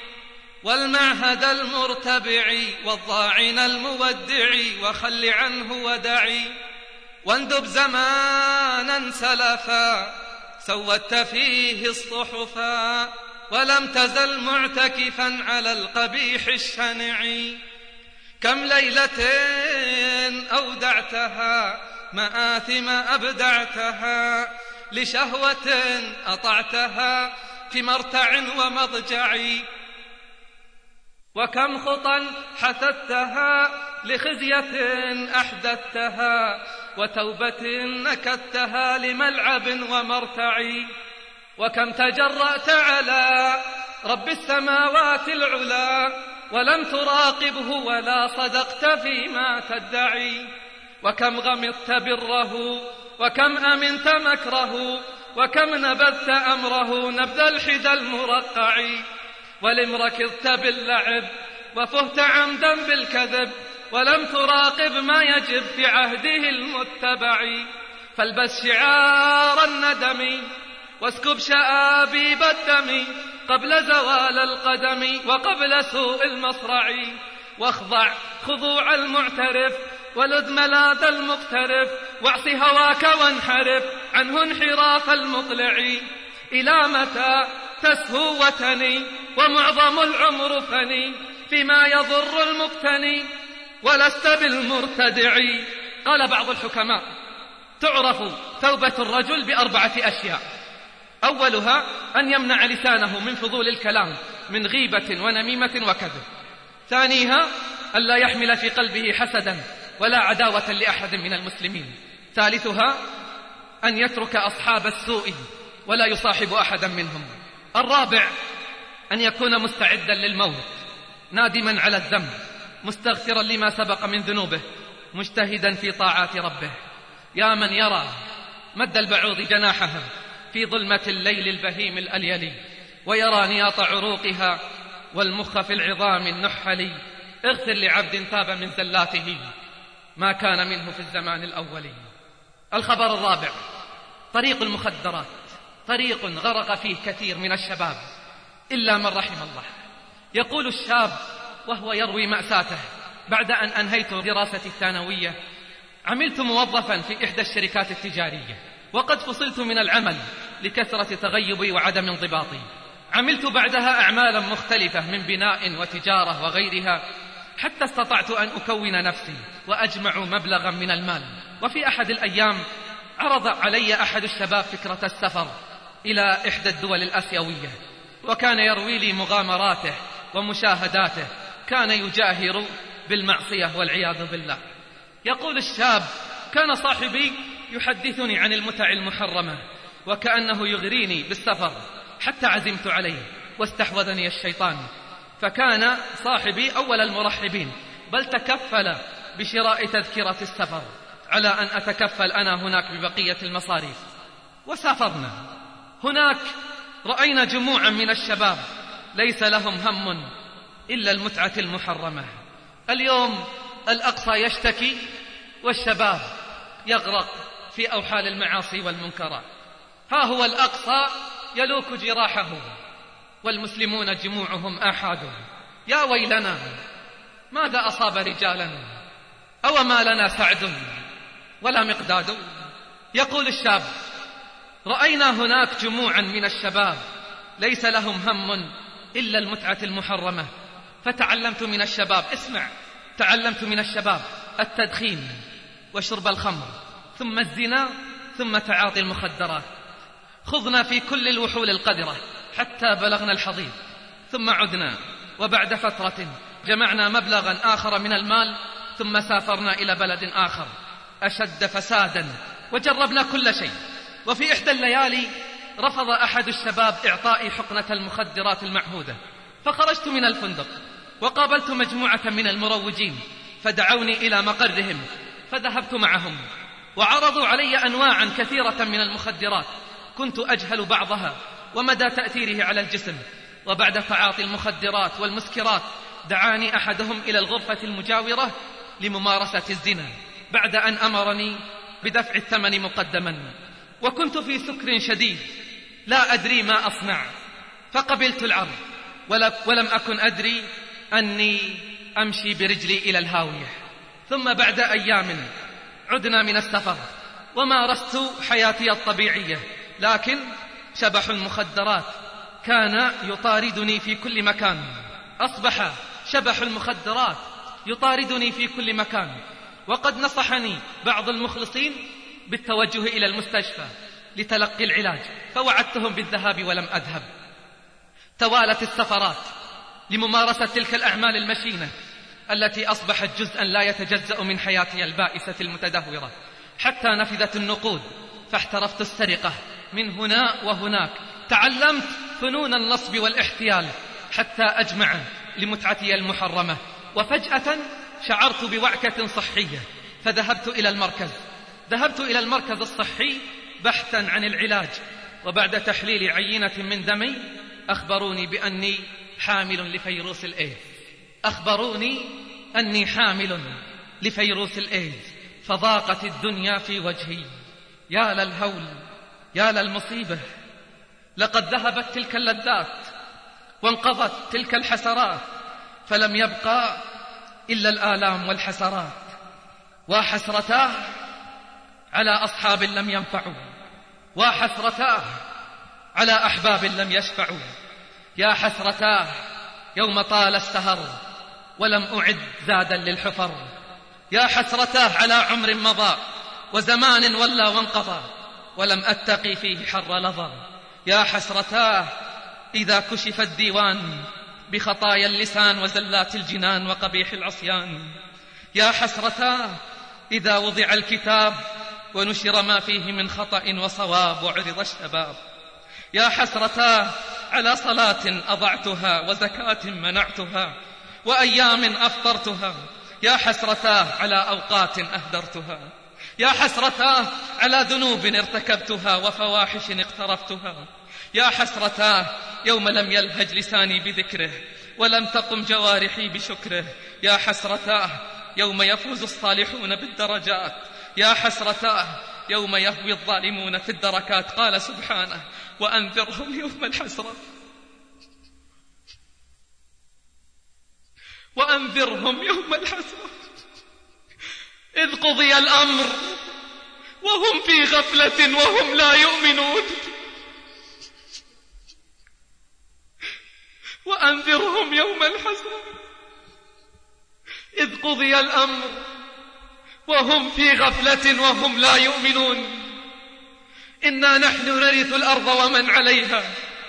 والمعهد المرتبع والضاعن المودع، وخل عنه ودعي، واندب زمانا سلفا سودت فيه الصحفا، ولم تزل معتكفا على القبيح الشنع. كم ليلة أودعتها مآثم أبدعتها، لشهوة أطعتها في مرتع ومضجع. وكم خطا حثثتها لخزية أحدثتها، وتوبة نكدتها لملعب ومرتع. وكم تجرأت على رب السماوات العلا، ولم تراقبه ولا صدقت فيما تدعي. وكم غمضت بره وكم أمنت مكره، وكم نبذت أمره نبذ الحدى المرقع. ولم ركضت باللعب وفهت عمدا بالكذب، ولم تراقب ما يجب في عهده المتبع. فالبس شعار الندم واسكب شآبيب الدم قبل زوال القدم وقبل سوء المصرع. واخضع خضوع المعترف ولد ملاذ المقترف، واعص هواك وانحرف عنه انحراف المطلع. إلى متى تسهو وتني ومعظم العمر فني فيما يضر المقتني ولست بالمرتدع. قال بعض الحكماء: تعرف توبة الرجل بأربعة أشياء: أولها أن يمنع لسانه من فضول الكلام من غيبة ونميمة وكذب. ثانيها أن لا يحمل في قلبه حسدا ولا عداوة لأحد من المسلمين. ثالثها أن يترك أصحاب السوء ولا يصاحب أحدا منهم. الرابع أن يكون مستعدا للموت نادما على الذنب مستغفرا لما سبق من ذنوبه مجتهدا في طاعات ربه. يا من يرى مد البعوض جناحها في ظلمة الليل البهيم الأليلي، ويرى نياط عروقها والمخ في العظام النحلي، اغفر لعبد تاب من زلاته ما كان منه في الزمان الأولي. الخبر الرابع: طريق المخدرات طريق غرق فيه كثير من الشباب إلا من رحم الله. يقول الشاب وهو يروي مأساته: بعد أن أنهيت دراستي الثانوية عملت موظفا في إحدى الشركات التجارية، وقد فصلت من العمل لكثرة تغيبي وعدم انضباطي. عملت بعدها أعمالا مختلفة من بناء وتجارة وغيرها، حتى استطعت أن أكون نفسي وأجمع مبلغا من المال. وفي أحد الأيام عرض علي أحد الشباب فكرة السفر إلى إحدى الدول الآسيوية، وكان يروي لي مغامراته ومشاهداته، كان يجاهر بالمعصية والعياذ بالله. يقول الشاب: كان صاحبي يحدثني عن المتع المحرمة وكأنه يغريني بالسفر، حتى عزمت عليه واستحوذني الشيطان، فكان صاحبي أول المرحبين، بل تكفل بشراء تذكرة السفر على أن أتكفل أنا هناك ببقية المصاريف. وسافرنا. هناك رأينا جموعا من الشباب ليس لهم هم إلا المتعة المحرمة. اليوم الأقصى يشتكي والشباب يغرق في أوحال المعاصي والمنكرات. ها هو الأقصى يلوك جراحه والمسلمون جموعهم آحاد. يا ويلنا، ماذا أصاب رجالنا؟ أو ما لنا سعد ولا مقداد؟ يقول الشاب: رأينا هناك جموعا من الشباب ليس لهم هم إلا المتعة المحرمة، فتعلمت من الشباب، اسمع، تعلمت من الشباب التدخين وشرب الخمر، ثم الزنا، ثم تعاطي المخدرات. خضنا في كل الوحول القذرة حتى بلغنا الحضيض، ثم عدنا، وبعد فترة جمعنا مبلغا آخر من المال، ثم سافرنا إلى بلد آخر أشد فسادا، وجربنا كل شيء. وفي إحدى الليالي رفض أحد الشباب إعطائي حقنة المخدرات المعهودة، فخرجت من الفندق وقابلت مجموعة من المروجين، فدعوني إلى مقرهم، فذهبت معهم وعرضوا علي أنواعا كثيرة من المخدرات كنت أجهل بعضها ومدى تأثيره على الجسم. وبعد تعاطي المخدرات والمسكرات دعاني أحدهم إلى الغرفة المجاورة لممارسة الزنا، بعد أن أمرني بدفع الثمن مقدما، وكنت في سكر شديد لا أدري ما أصنع، فقبلت العرض ولم أكن أدري أني أمشي برجلي إلى الهاوية. ثم بعد أيام عدنا من السفر ومارست حياتي الطبيعية، لكن شبح المخدرات كان يطاردني في كل مكان. أصبح شبح المخدرات يطاردني في كل مكان، وقد نصحني بعض المخلصين بالتوجه إلى المستشفى لتلقي العلاج، فوعدتهم بالذهاب ولم أذهب. توالت السفرات لممارسة تلك الأعمال المشينة التي أصبحت جزءا لا يتجزأ من حياتي البائسة المتدهورة، حتى نفذت النقود فاحترفت السرقة من هنا وهناك. تعلمت فنون النصب والاحتيال حتى أجمع لمتعتي المحرمة. وفجأة شعرت بوعكة صحية فذهبت إلى المركز ذهبت إلى المركز الصحي بحثا عن العلاج، وبعد تحليل عينة من دمي أخبروني بأني حامل لفيروس الإيدز أخبروني أني حامل لفيروس الإيدز فضاقت الدنيا في وجهي. يا للهول، يا للمصيبة، لقد ذهبت تلك اللذات وانقضت تلك الحسرات، فلم يبقى إلا الآلام والحسرات. وحسرتاه على أصحاب لم ينفعوا، وحسرتاه على أحباب لم يشفعوا. يا حسرتاه يوم طال السهر ولم أعد زادا للحفر. يا حسرتاه على عمر مضى وزمان ولى وانقضى ولم أتقي فيه حر لظى. يا حسرتاه إذا كشف الديوان بخطايا اللسان وزلات الجنان وقبيح العصيان. يا حسرتاه إذا وضع الكتاب ونشر ما فيه من خطأ وصواب وعرض الشباب. يا حسرتاه على صلاة أضعتها وزكاة منعتها وأيام أفطرتها. يا حسرتاه على أوقات أهدرتها. يا حسرتاه على ذنوب ارتكبتها وفواحش اقترفتها. يا حسرتاه يوم لم يلهج لساني بذكره ولم تقم جوارحي بشكره. يا حسرتاه يوم يفوز الصالحون بالدرجات. يا حسرتاه يوم يهوي الظالمون في الدركات. قال سبحانه: وأنذرهم يوم الحسرة وأنذرهم يوم الحسرة إذ قضي الأمر وهم في غفلة وهم لا يؤمنون. وأنذرهم يوم الحسرة إذ قضي الأمر وهم في غفلة وهم لا يؤمنون. إنا نحن نرث الأرض ومن عليها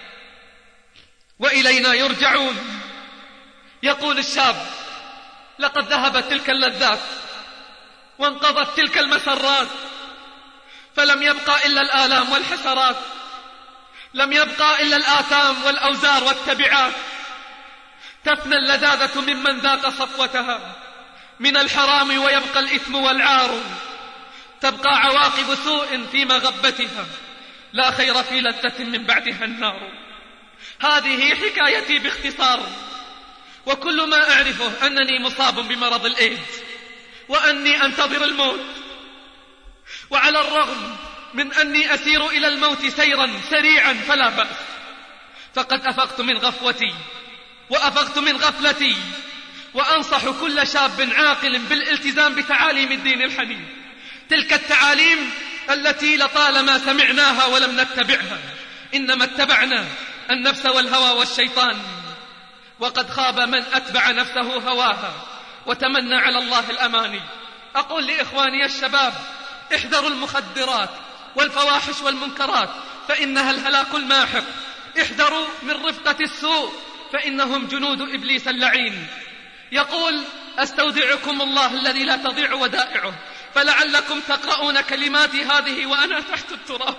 وإلينا يرجعون. يقول الشاب: لقد ذهبت تلك اللذات وانقضت تلك المسرات، فلم يبقى إلا الآلام والحسرات، لم يبقى إلا الآثام والأوزار والتبعات. تفنى اللذاذة ممن ذاق صفوتها من الحرام ويبقى الإثم والعار. تبقى عواقب سوء في مغبتها، لا خير في لذة من بعدها النار. هذه حكايتي باختصار، وكل ما أعرفه أنني مصاب بمرض الإيدز وأني أنتظر الموت. وعلى الرغم من أني أسير إلى الموت سيرا سريعا فلا بأس، فقد أفقت من غفوتي وأفقت من غفلتي. وأنصح كل شاب عاقل بالالتزام بتعاليم الدين الحنيف، تلك التعاليم التي لطالما سمعناها ولم نتبعها، إنما اتبعنا النفس والهوى والشيطان. وقد خاب من أتبع نفسه هواها وتمنى على الله الأماني. أقول لإخواني الشباب: احذروا المخدرات والفواحش والمنكرات فإنها الهلاك الماحق. احذروا من رفقة السوء فإنهم جنود إبليس اللعين. يقول: أستودعكم الله الذي لا تضيع ودائعه، فلعلكم تقرؤون كلماتي هذه وأنا تحت التراب.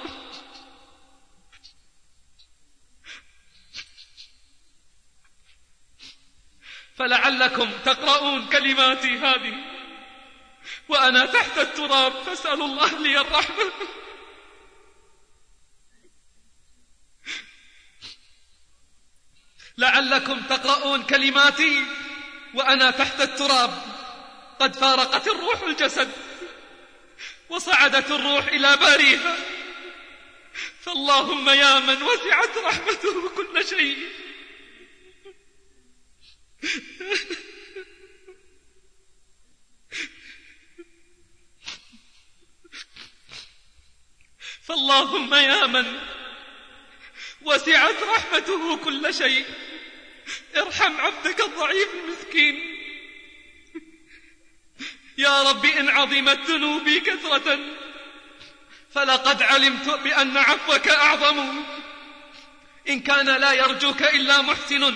فلعلكم تقرؤون كلماتي هذه وأنا تحت التراب، فاسألوا الله لي الرحمة. لعلكم تقرؤون كلماتي وأنا تحت التراب. قد فارقت الروح الجسد وصعدت الروح إلى باريها، فاللهم يا من وسعت رحمته كل شيء، فاللهم يا من وسعت رحمته كل شيء، ارحم عبدك الضعيف المسكين. يا رب إن عظمت ذنوبي كثرة فلقد علمت بأن عفوك أعظم. إن كان لا يرجوك إلا محسن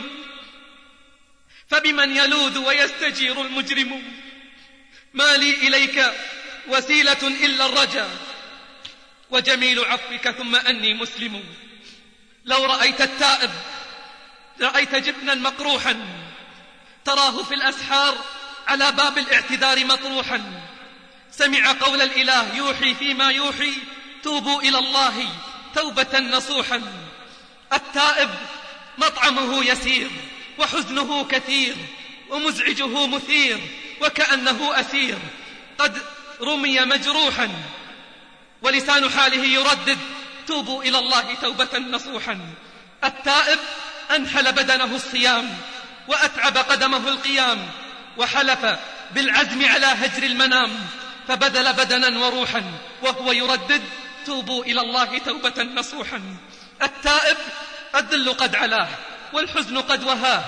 فبمن يلوذ ويستجير المجرم؟ ما لي إليك وسيلة إلا الرجاء وجميل عفوك ثم أني مسلم. لو رأيت التائب رأيت جبنا مقروحا تراه في الأسحار على باب الاعتذار مطروحا، سمع قول الإله يوحي فيما يوحي توبوا إلى الله توبة نصوحا. التائب مطعمه يسير وحزنه كثير ومزعجه مثير وكأنه أسير قد رمي مجروحا، ولسان حاله يردد توبوا إلى الله توبة نصوحا. التائب أنحل بدنه الصيام وأتعب قدمه القيام، وحلف بالعزم على هجر المنام، فبذل بدنا وروحا وهو يردد توبوا إلى الله توبة نصوحا. التائب الذل قد علاه والحزن قد وهاه،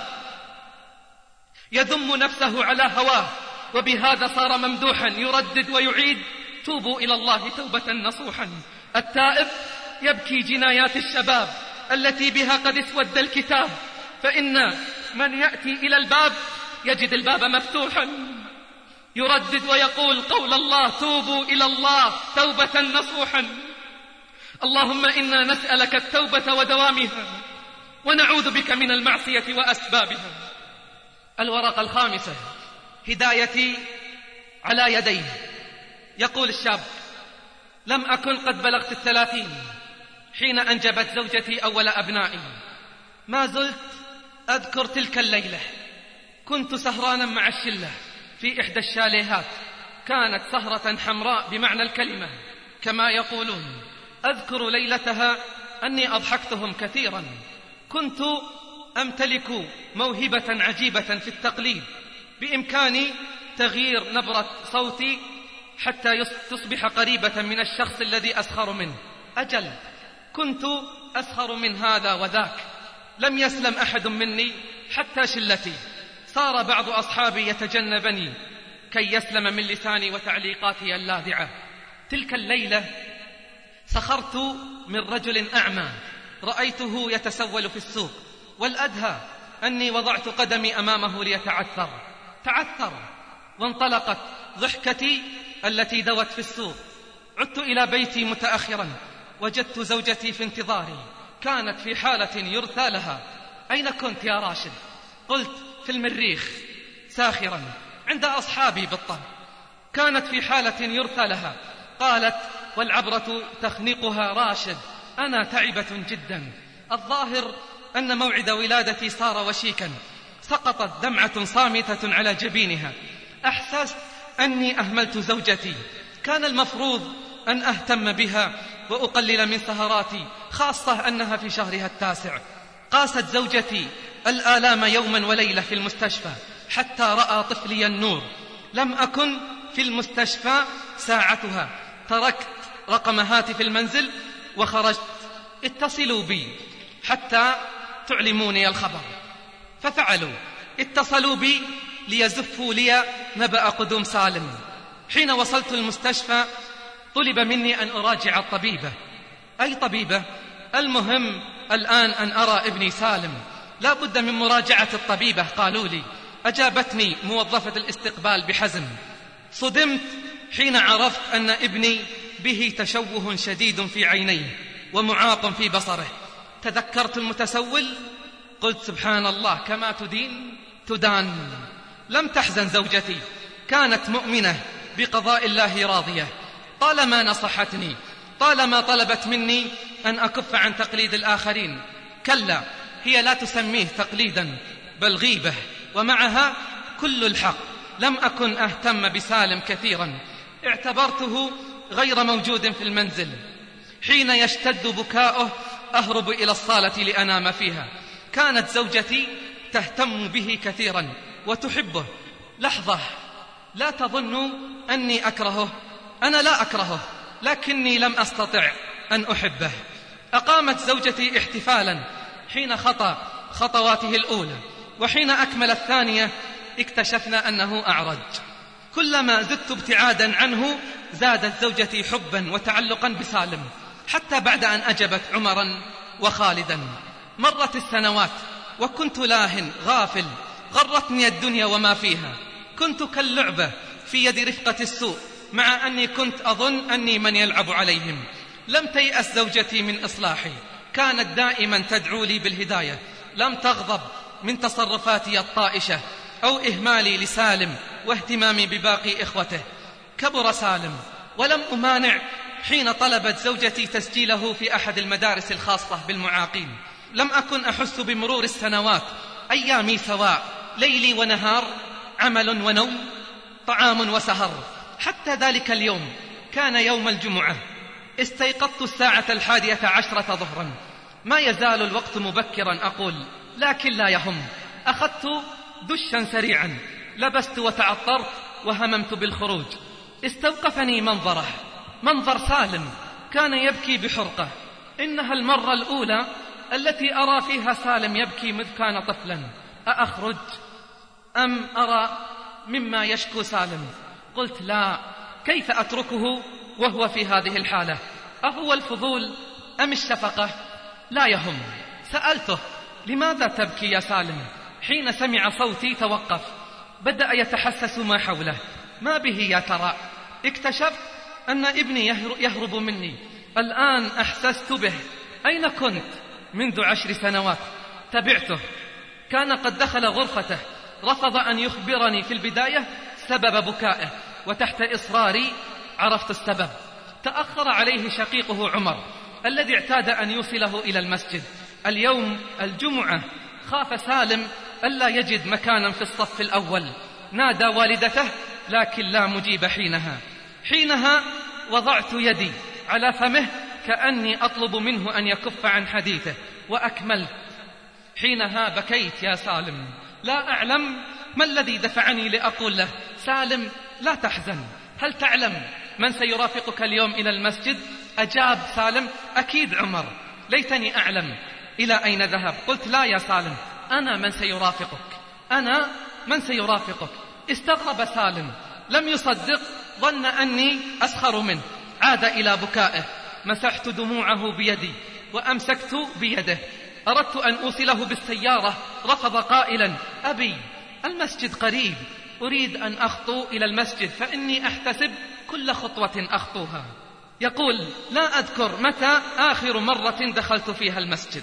يذم نفسه على هواه وبهذا صار ممدوحا، يردد ويعيد توبوا إلى الله توبة نصوحا. التائب يبكي جنايات الشباب التي بها قد اسود الكتاب، فإن من يأتي إلى الباب يجد الباب مفتوحا، يردد ويقول قول الله توبوا إلى الله توبة نصوحا. اللهم إنا نسألك التوبة ودوامها ونعوذ بك من المعصية وأسبابها. الورقة الخامسة: هدايتي على يديه. يقول الشاب: لم أكن قد بلغت الثلاثين حين أنجبت زوجتي أول أبنائي. ما زلت أذكر تلك الليلة، كنت سهرانا مع الشلة في إحدى الشاليهات، كانت سهرة حمراء بمعنى الكلمة كما يقولون. أذكر ليلتها أني أضحكتهم كثيرا، كنت أمتلك موهبة عجيبة في التقليد، بإمكاني تغيير نبرة صوتي حتى تصبح قريبة من الشخص الذي أسخر منه. أجل كنت أسخر من هذا وذاك، لم يسلم أحد مني حتى شلتي. صار بعض أصحابي يتجنبني كي يسلم من لساني وتعليقاتي اللاذعة. تلك الليلة سخرت من رجل أعمى رأيته يتسول في السوق، والأدهى أني وضعت قدمي أمامه ليتعثر. تعثر وانطلقت ضحكتي التي دوت في السوق. عدت إلى بيتي متأخرا، وجدت زوجتي في انتظاري، كانت في حالة يرثى لها. أين كنت يا راشد؟ قلت: في المريخ، ساخرا عند أصحابي بالطبع. كانت في حالة يرثى لها. قالت: والعبرة تخنقها راشد، أنا تعبة جدا، الظاهر أن موعد ولادتي صار وشيكا. سقطت دمعة صامتة على جبينها. أحسست أني أهملت زوجتي، كان المفروض أن أهتم بها وأقلل من سهراتي، خاصة أنها في شهرها التاسع. قاست زوجتي الآلام يوما وليلة في المستشفى حتى رأى طفلي النور. لم أكن في المستشفى ساعتها، تركت رقم هاتف المنزل وخرجت. اتصلوا بي حتى تعلموني الخبر، ففعلوا. اتصلوا بي ليزفوا لي نبأ قدوم سالم. حين وصلت المستشفى طلب مني أن أراجع الطبيبة. أي طبيبة؟ المهم الآن أن أرى ابني سالم، لا بد من مراجعة الطبيبة، قالوا لي. أجابتني موظفة الاستقبال بحزم. صدمت حين عرفت أن ابني به تشوه شديد في عينيه ومعاق في بصره. تذكرت المتسول، قلت: سبحان الله، كما تدين تدان. لم تحزن زوجتي، كانت مؤمنة بقضاء الله راضية. طالما نصحتني، طالما طلبت مني أن أكف عن تقليد الآخرين. كلا، هي لا تسميه تقليدا بل غيبة، ومعها كل الحق. لم أكن أهتم بسالم كثيرا، اعتبرته غير موجود في المنزل. حين يشتد بكاؤه أهرب إلى الصالة لأنام فيها. كانت زوجتي تهتم به كثيرا وتحبه. لحظة، لا تظنوا أني أكرهه، أنا لا أكرهه، لكني لم أستطع أن أحبه. أقامت زوجتي احتفالا حين خطى خطواته الأولى، وحين أكمل الثانية اكتشفنا أنه أعرج. كلما زدت ابتعادا عنه زادت زوجتي حبا وتعلقا بسالم، حتى بعد أن أجبت عمرا وخالدا. مرت السنوات وكنت لاهٍ غافل، غرتني الدنيا وما فيها، كنت كاللعبة في يد رفقة السوء، مع أني كنت أظن أني من يلعب عليهم. لم تيأس زوجتي من إصلاحي، كانت دائما تدعو لي بالهداية، لم تغضب من تصرفاتي الطائشة أو إهمالي لسالم واهتمامي بباقي إخوته. كبر سالم ولم أمانع حين طلبت زوجتي تسجيله في أحد المدارس الخاصة بالمعاقين. لم أكن أحس بمرور السنوات، أيامي سواء، ليلي ونهار، عمل ونوم، طعام وسهر. حتى ذلك اليوم كان يوم الجمعة، استيقظت الساعة الحادية عشرة ظهرا، ما يزال الوقت مبكرا أقول، لكن لا يهم. أخذت دشا سريعا، لبست وتعطرت وهممت بالخروج. استوقفني منظره، منظر سالم كان يبكي بحرقة. إنها المرة الأولى التي أرى فيها سالم يبكي مذ كان طفلا. أأخرج أم أرى مما يشكو سالم؟ قلت لا، كيف أتركه وهو في هذه الحالة؟ أهو الفضول أم الشفقة؟ لا يهم. سألته لماذا تبكي يا سالم؟ حين سمع صوتي توقف، بدأ يتحسس ما حوله. ما به يا ترى؟ اكتشفت أن ابني يهرب مني. الآن أحسست به. أين كنت؟ منذ عشر سنوات. تبعته، كان قد دخل غرفته، رفض أن يخبرني في البداية سبب بكائه، وتحت إصراري عرفت السبب. تأخر عليه شقيقه عمر الذي اعتاد أن يوصله إلى المسجد. اليوم الجمعة خاف سالم ألا يجد مكانا في الصف الأول، نادى والدته لكن لا مجيب حينها. حينها وضعت يدي على فمه كأني أطلب منه أن يكف عن حديثه، وأكملت. حينها بكيت يا سالم، لا أعلم ما الذي دفعني لأقول له سالم لا تحزن، هل تعلم من سيرافقك اليوم إلى المسجد؟ أجاب سالم أكيد عمر. ليتني أعلم إلى أين ذهب. قلت لا يا سالم، أنا من سيرافقك، أنا من سيرافقك. استغرب سالم، لم يصدق، ظن أني أسخر منه، عاد إلى بكائه. مسحت دموعه بيدي وأمسكت بيده، أردت أن أوصله بالسيارة، رفض قائلا أبي المسجد قريب، أريد أن أخطو إلى المسجد فإني أحتسب كل خطوة أخطوها. يقول لا أذكر متى آخر مرة دخلت فيها المسجد،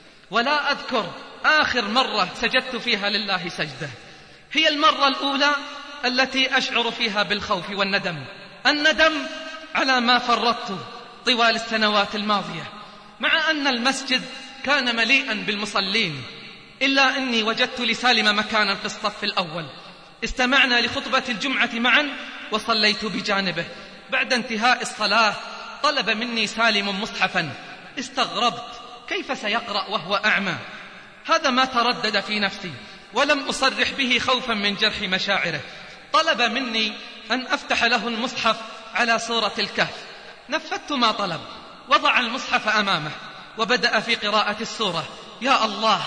ولا أذكر آخر مرة سجدت فيها لله سجدة. هي المرة الأولى التي أشعر فيها بالخوف والندم، الندم على ما فرطت طوال السنوات الماضية. مع أن المسجد كان مليئا بالمصلين، إلا أني وجدت لسالم مكانا في الصف الأول. استمعنا لخطبة الجمعة معا وصليت بجانبه. بعد انتهاء الصلاة طلب مني سالم مصحفا. استغربت، كيف سيقرأ وهو أعمى؟ هذا ما تردد في نفسي، ولم أصرح به خوفا من جرح مشاعره. طلب مني أن أفتح له المصحف على سورة الكهف. نفذت ما طلب، وضع المصحف أمامه وبدأ في قراءة السورة. يا الله،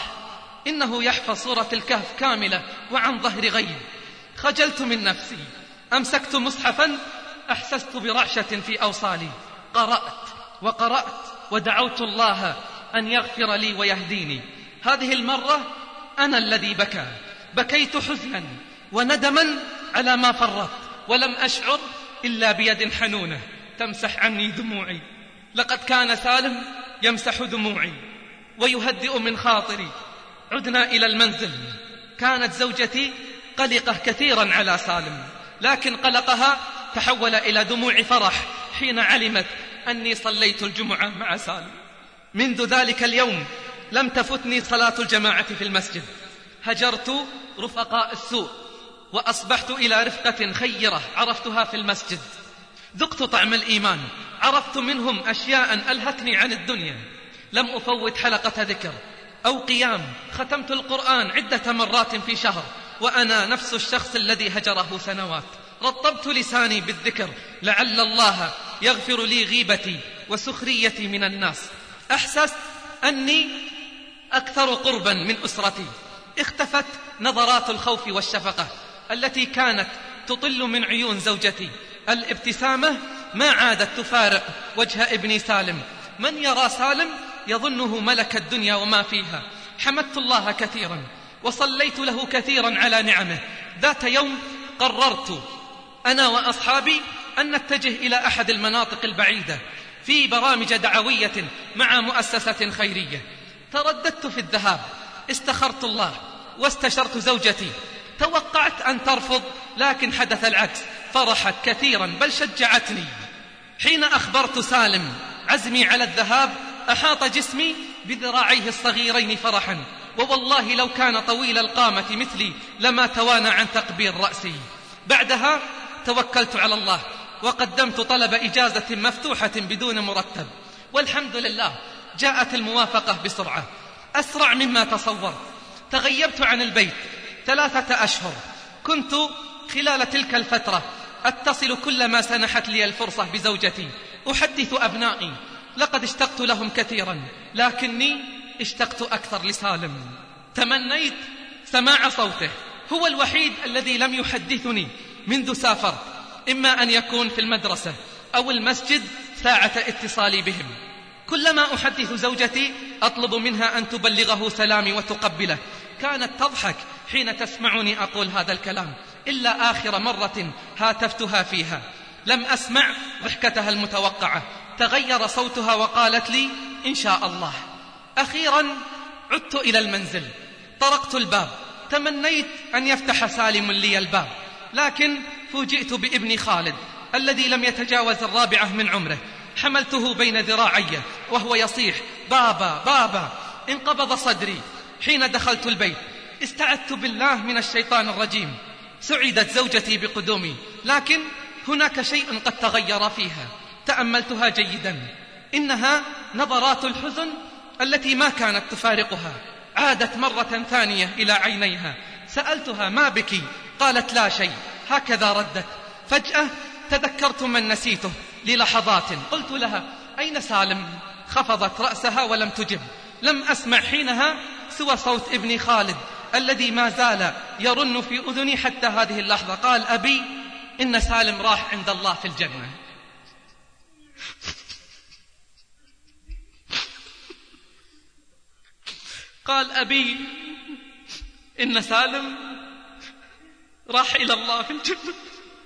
إنه يحفظ سورة الكهف كاملة وعن ظهر غيب. خجلت من نفسي، أمسكت مصحفا، أحسست برعشة في أوصالي. قرأت وقرأت ودعوت الله أن يغفر لي ويهديني. هذه المرة أنا الذي بكى، بكيت حزنا وندما على ما فرط، ولم أشعر إلا بيد حنونة تمسح عني دموعي. لقد كان سالم يمسح دموعي ويهدئ من خاطري. عدنا إلى المنزل. كانت زوجتي قلقة كثيرا على سالم، لكن قلقها تحول إلى دموع فرح حين علمت أني صليت الجمعة مع سالم. منذ ذلك اليوم لم تفتني صلاة الجماعة في المسجد. هجرت رفقاء السوء وأصبحت إلى رفقة خيرة عرفتها في المسجد. ذقت طعم الإيمان، عرفت منهم أشياء ألهتني عن الدنيا. لم أفوت حلقة ذكر أو قيام. ختمت القرآن عدة مرات في شهر وأنا نفس الشخص الذي هجره سنوات. رطبت لساني بالذكر لعل الله يغفر لي غيبتي وسخريتي من الناس. أحسست أني أكثر قربا من أسرتي. اختفت نظرات الخوف والشفقة التي كانت تطل من عيون زوجتي. الابتسامة ما عادت تفارق وجه ابني سالم. من يرى سالم يظنه ملك الدنيا وما فيها. حمدت الله كثيرا وصليت له كثيرا على نعمه. ذات يوم قررت أنا وأصحابي أن نتجه إلى أحد المناطق البعيدة في برامج دعوية مع مؤسسة خيرية. ترددت في الذهاب، استخرت الله واستشرت زوجتي. توقعت أن ترفض، لكن حدث العكس، فرحت كثيرا بل شجعتني. حين أخبرت سالم عزمي على الذهاب أحاط جسمي بذراعيه الصغيرين فرحا، ووالله لو كان طويل القامة مثلي لما توانى عن تقبيل رأسي. بعدها توكلت على الله وقدمت طلب إجازة مفتوحة بدون مرتب، والحمد لله جاءت الموافقة بسرعة أسرع مما تصورت. تغيبت عن البيت ثلاثة أشهر. كنت خلال تلك الفترة أتصل كلما سنحت لي الفرصة بزوجتي، أحدث أبنائي. لقد اشتقت لهم كثيرا، لكني اشتقت أكثر لسالم. تمنيت سماع صوته، هو الوحيد الذي لم يحدثني منذ سافرت، إما أن يكون في المدرسة أو المسجد ساعة اتصالي بهم. كلما أحدث زوجتي أطلب منها أن تبلغه سلامي وتقبله. كانت تضحك حين تسمعني أقول هذا الكلام، إلا آخر مرة هاتفتها فيها لم أسمع ضحكتها المتوقعة. تغير صوتها وقالت لي إن شاء الله. أخيرا عدت إلى المنزل، طرقت الباب، تمنيت أن يفتح سالم لي الباب، لكن فوجئت بابني خالد الذي لم يتجاوز الرابعة من عمره. حملته بين ذراعي وهو يصيح بابا بابا. انقبض صدري حين دخلت البيت. استعذت بالله من الشيطان الرجيم. سعدت زوجتي بقدومي، لكن هناك شيء قد تغير فيها. تأملتها جيدا، إنها نظرات الحزن التي ما كانت تفارقها عادت مرة ثانية إلى عينيها. سألتها ما بك؟ قالت لا شيء، هكذا ردت. فجأة تذكرت من نسيته للحظات. قلت لها أين سالم؟ خفضت رأسها ولم تجب. لم أسمع حينها سوى صوت ابني خالد الذي ما زال يرن في أذني حتى هذه اللحظة. قال أبي إن سالم راح عند الله في الجنة. قال أبي إن سالم راح إلى الله في الجنة.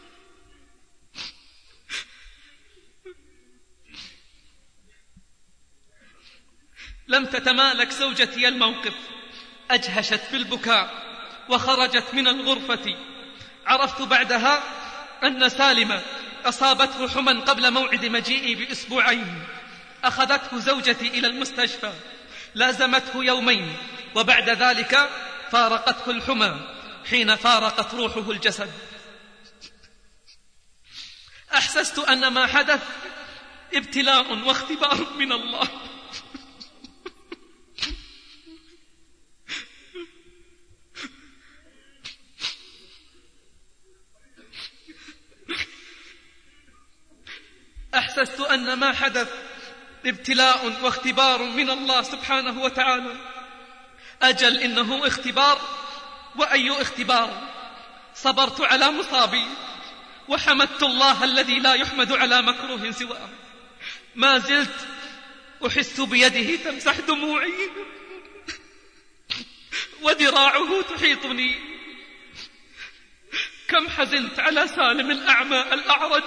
لم تتمالك زوجتي الموقف، أجهشت بالبكاء وخرجت من الغرفة. عرفت بعدها أن سالم أصابته حمى قبل موعد مجيئي بأسبوعين. أخذته زوجتي إلى المستشفى، لازمته يومين، وبعد ذلك فارقته الحمى حين فارقت روحه الجسد. أحسست أن ما حدث ابتلاء واختبار من الله. أحسست أن ما حدث ابتلاء واختبار من الله سبحانه وتعالى. أجل إنه اختبار، وأي اختبار. صبرت على مصابي وحمدت الله الذي لا يحمد على مكروه سواه. ما زلت أحس بيده تمسح دموعي وذراعه تحيطني. كم حزنت على سالم الأعمى الأعرج.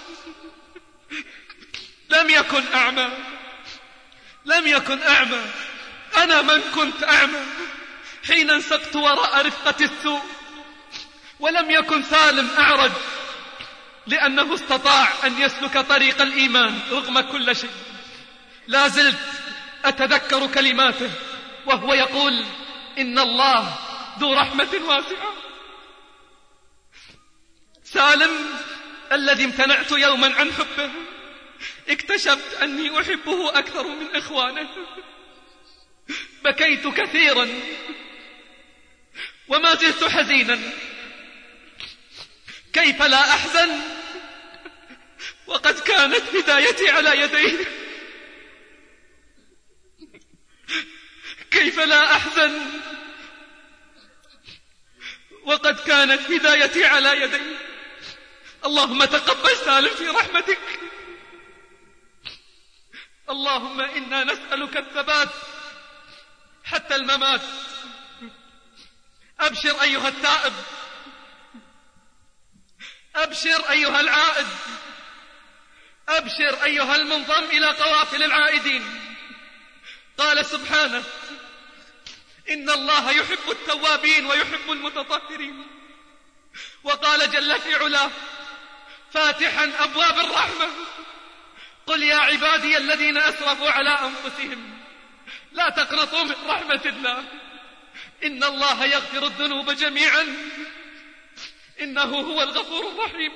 لم يكن أعمى، لم يكن أعمى. أنا من كنت أعمى حين انسقت وراء رفقة السوء. ولم يكن سالم أعرج لأنه استطاع أن يسلك طريق الإيمان رغم كل شيء. لا زلت أتذكر كلماته وهو يقول إن الله ذو رحمة واسعة. سالم الذي امتنعت يوما عن حبه، اكتشفت أني أحبه أكثر من إخوانه. بكيت كثيرا وما زلت حزينا. كيف لا أحزن وقد كانت هدايتي على يديه؟ كيف لا أحزن وقد كانت هدايتي على يديه؟ اللهم تقبل سالم في رحمتك. اللهم إنا نسألك الثبات حتى الممات. أبشر أيها التائب، أبشر أيها العائد، أبشر أيها المنضم إلى قوافل العائدين. قال سبحانه: إن الله يحب التوابين ويحب المتطهرين. وقال جل في علاه فاتحا أبواب الرحمة: قل يا عبادي الذين أسرفوا على أنفسهم لا تقنطوا من رحمة الله إن الله يغفر الذنوب جميعا إنه هو الغفور الرحيم.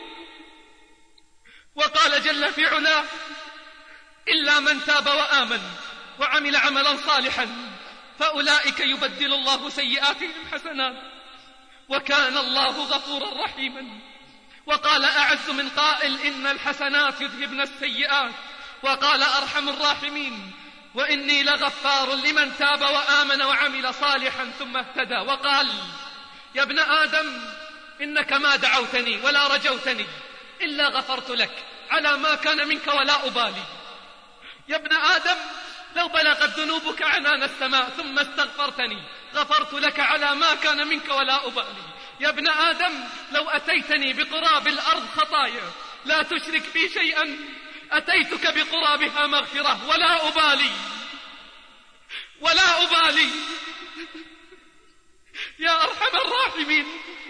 وقال جل في علاه: إلا من تاب وآمن وعمل عملا صالحا فأولئك يبدل الله سيئاتهم حسنات وكان الله غفورا رحيما. وقال أعز من قائل: إن الحسنات يذهبن السيئات. وقال أرحم الراحمين: وإني لغفار لمن تاب وآمن وعمل صالحا ثم اهتدى. وقال: يا ابن آدم إنك ما دعوتني ولا رجوتني إلا غفرت لك على ما كان منك ولا أبالي. يا ابن آدم لو بلغت ذنوبك عنان السماء ثم استغفرتني غفرت لك على ما كان منك ولا أبالي. يا ابن آدم لو أتيتني بقراب الأرض خطايا لا تشرك بي شيئا أتيتك بقرابها مغفرة ولا أبالي ولا أبالي. يا أرحم الراحمين،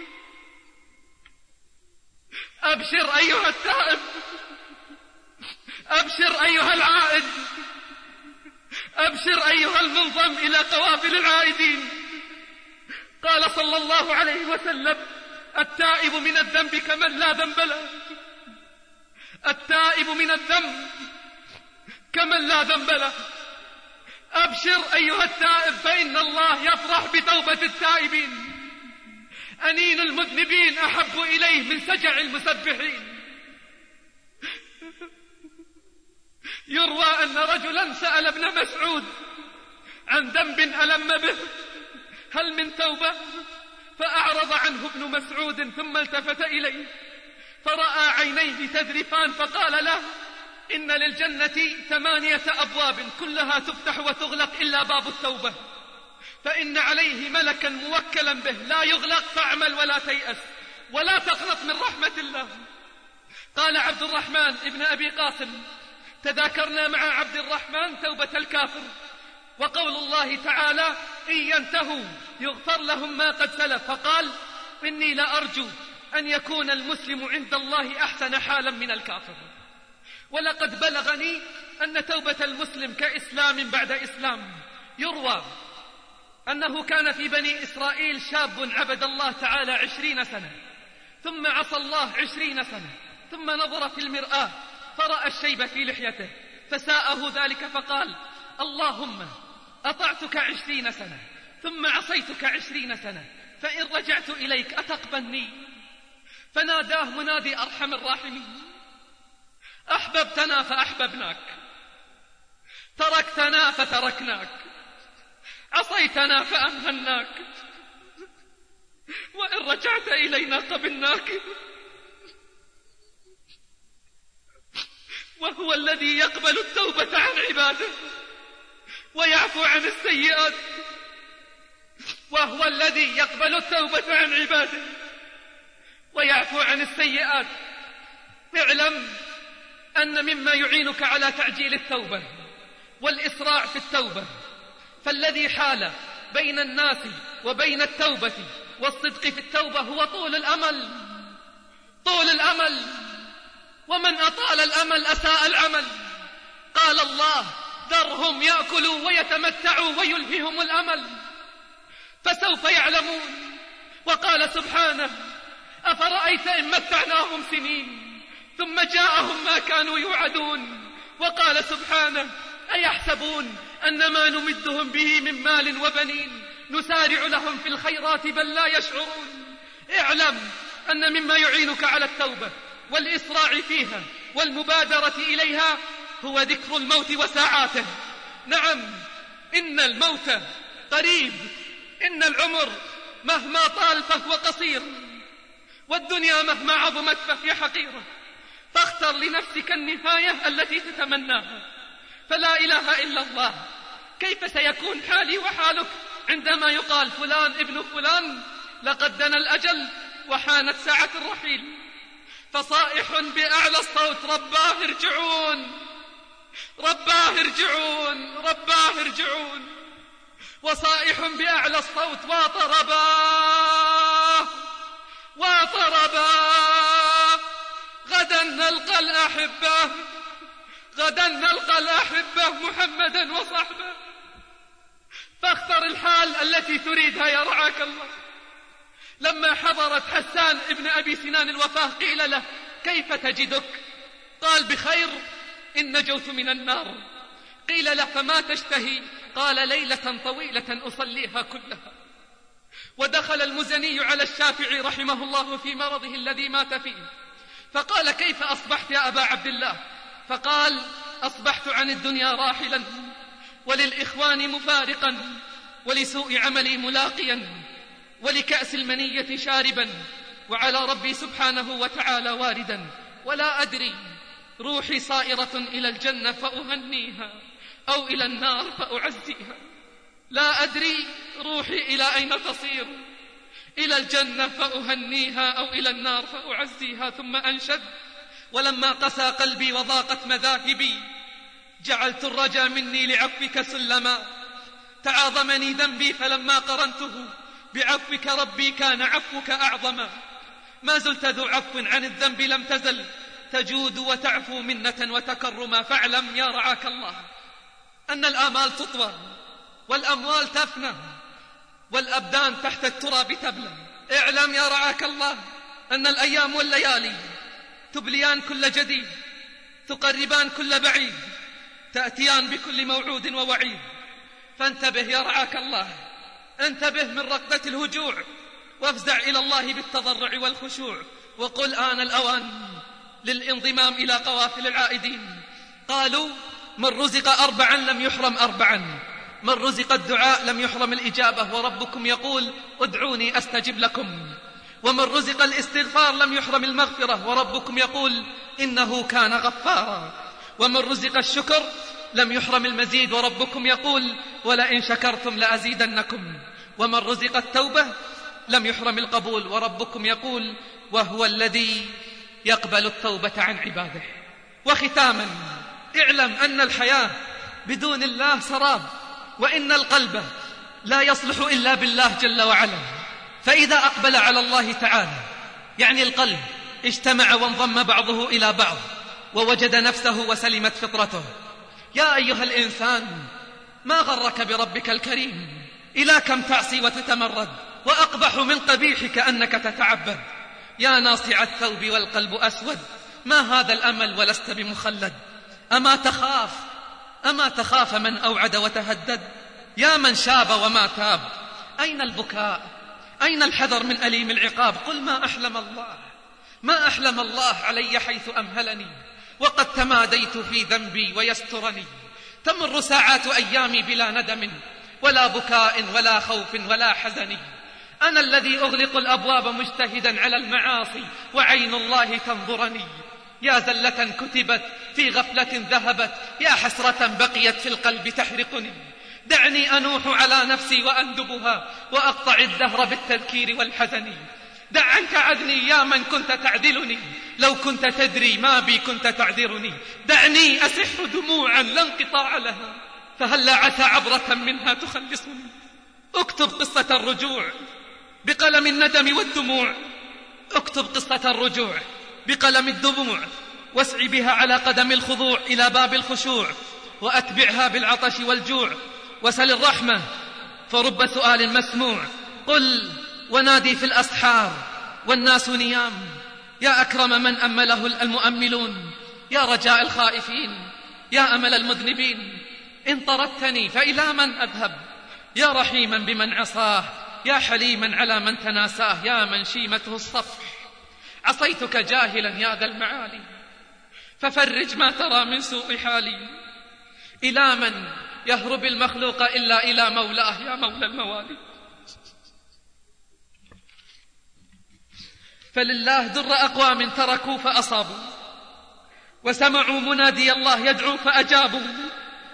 أبشر أيها التائب، أبشر أيها العائد، أبشر أيها المنضم إلى قوافل العائدين. قال صلى الله عليه وسلم: التائب من الذنب كمن لا ذنب له، التائب من الذنب كمن لا ذنب له. أبشر أيها التائب فإن الله يفرح بتوبة التائبين. أنين المذنبين أحب إليه من سجع المسبحين. يروى أن رجلا سأل ابن مسعود عن ذنب ألم به: هل من توبة؟ فأعرض عنه ابن مسعود ثم التفت إليه فرأى عينيه تذرفان فقال له: إن للجنة ثمانية أبواب كلها تفتح وتغلق إلا باب التوبة، فإن عليه ملكا موكلا به لا يغلق، فاعمل ولا تيأس ولا تقنط من رحمة الله. قال عبد الرحمن ابن أبي قاسم: تذاكرنا مع عبد الرحمن توبة الكافر وقول الله تعالى: إن ينتهوا يغفر لهم ما قد سلف. فقال: إني لأرجو أن يكون المسلم عند الله أحسن حالا من الكافر. ولقد بلغني أن توبة المسلم كإسلام بعد إسلام. يروى أنه كان في بني إسرائيل شاب عبد الله تعالى عشرين سنة ثم عصى الله عشرين سنة ثم نظر في المرآة فرأى الشيب في لحيته فساءه ذلك فقال: اللهم أطعتك عشرين سنة ثم عصيتك عشرين سنة فإن رجعت إليك أتقبلني؟ فناداه منادي أرحم الراحمين: أحببتنا فأحببناك، تركتنا فتركناك، عصيتنا فأمهلناك، وإن رجعت إلينا قبلناك. وهو الذي يقبل التوبة عن عباده ويعفو عن السيئات، وهو الذي يقبل التوبة عن عباده ويعفو عن السيئات. اعلم أن مما يعينك على تعجيل التوبة والإسراع في التوبة فالذي حال بين الناس وبين التوبة والصدق في التوبة هو طول الأمل. طول الأمل، ومن أطال الأمل أساء العمل. قال الله: ذرهم يأكلوا ويتمتعوا ويلههم الأمل فسوف يعلمون. وقال سبحانه: أفرأيت إن متعناهم سنين ثم جاءهم ما كانوا يوعدون. وقال سبحانه: أيحسبون أن ما نمدهم به من مال وبنين نسارع لهم في الخيرات بل لا يشعرون. اعلم أن مما يعينك على التوبة والإسراع فيها والمبادرة إليها هو ذكر الموت وساعاته. نعم، إن الموت قريب، إن العمر مهما طال فهو قصير، والدنيا مهما عظمت فهي حقيرة. فاختر لنفسك النهاية التي تتمناها، فلا إله إلا الله. كيف سيكون حالي وحالك عندما يقال فلان ابن فلان لقد دنا الأجل وحانت ساعة الرحيل؟ فصائح بأعلى الصوت: رباه ارجعون، رباه ارجعون، رباه ارجعون. وصائح بأعلى الصوت: وطرباه، وطرباه، غدا نلقى الأحبة، غدا نلقى الأحبة محمدا وصحبه. فاختر الحال التي تريدها يا رعاك الله. لما حضرت حسان ابن أبي سنان الوفاة قيل له: كيف تجدك؟ قال: بخير إن نجوت من النار. قيل له: فما تشتهي؟ قال: ليلة طويلة أصليها كلها. ودخل المزني على الشافعي رحمه الله في مرضه الذي مات فيه، فقال: كيف أصبحت يا أبا عبد الله؟ فقال: أصبحت عن الدنيا راحلا، وللإخوان مفارقا، ولسوء عملي ملاقيا، ولكأس المنية شاربا، وعلى ربي سبحانه وتعالى واردا، ولا أدري روحي صائرة إلى الجنة فأهنيها أو إلى النار فأعزيها. لا أدري روحي إلى أين تصير، إلى الجنة فأهنيها أو إلى النار فأعزيها. ثم أنشد: ولما قسى قلبي وضاقت مذاهبي، جعلت الرجا مني لعفوك سلما. تعاظمني ذنبي فلما قرنته بعفوك ربي كان عفوك أعظما. ما زلت ذو عفو عن الذنب لم تزل، تجود وتعفو منة وتكرما. فاعلم يا رعاك الله أن الآمال تطوى والأموال تفنى والأبدان تحت التراب تبلى. اعلم يا رعاك الله أن الأيام والليالي تبليان كل جديد، تقربان كل بعيد، تأتيان بكل موعود ووعيد. فانتبه يا رعاك الله، انتبه من ركضة الهجوع، وافزع إلى الله بالتضرع والخشوع، وقل آن الأوان للانضمام إلى قوافل العائدين. قالوا: من رزق أربعا لم يحرم أربعا، من رزق الدعاء لم يحرم الإجابة، وربكم يقول: ادعوني أستجب لكم. ومن رزق الاستغفار لم يحرم المغفرة، وربكم يقول: إنه كان غفارا. ومن رزق الشكر لم يحرم المزيد، وربكم يقول: ولئن شكرتم لأزيدنكم. ومن رزق التوبة لم يحرم القبول، وربكم يقول: وهو الذي يقبل التوبة عن عباده. وختاما، اعلم أن الحياة بدون الله سراب، وإن القلب لا يصلح إلا بالله جل وعلا. فإذا أقبل على الله تعالى، يعني القلب اجتمع وانضم بعضه إلى بعض ووجد نفسه وسلمت فطرته. يا أيها الإنسان، ما غرك بربك الكريم؟ إلى كم تعصي وتتمرد؟ وأقبح من قبيحك أنك تتعبد. يا ناصع الثوب والقلب أسود، ما هذا الأمل ولست بمخلد؟ أما تخاف أما تخاف من أوعد وتهدد؟ يا من شاب وما تاب، أين البكاء؟ أين الحذر من أليم العقاب؟ قل: ما أحلم الله ما أحلم الله علي حيث أمهلني، وقد تماديت في ذنبي ويسترني. تمر ساعات أيامي بلا ندم ولا بكاء ولا خوف ولا حزن. أنا الذي أغلق الأبواب مجتهدا على المعاصي، وعين الله تنظرني. يا زلة كتبت في غفلة ذهبت، يا حسرة بقيت في القلب تحرقني. دعني أنوح على نفسي وأندبها، وأقطع الدهر بالتذكير والحزن. دع عنك عدني يا من كنت تعدلني، لو كنت تدري ما بي كنت تعذرني. دعني أسح دموعا لا انقطاع لها، فهلا عسى عبرة منها تخلصني. اكتب قصة الرجوع بقلم الندم والدموع، اكتب قصة الرجوع بقلم الدموع، واسع بها على قدم الخضوع إلى باب الخشوع، وأتبعها بالعطش والجوع، وسل الرحمة فرب سؤال مسموع. قل ونادي في الأسحار والناس نيام، يا أكرم من أمله المؤملون، يا رجاء الخائفين، يا أمل المذنبين. إن طردتني فإلى من أذهب؟ يا رحيما بمن عصاه، يا حليما على من تناساه، يا من شيمته الصفح. عصيتك جاهلا يا ذا المعالي، ففرج ما ترى من سوء حالي. إلى من يهرب المخلوق إلا إلى مولاه، يا مولى الموالي. فلله در أقوام تركوا فأصابوا، وسمعوا منادي الله يدعو فأجابوا.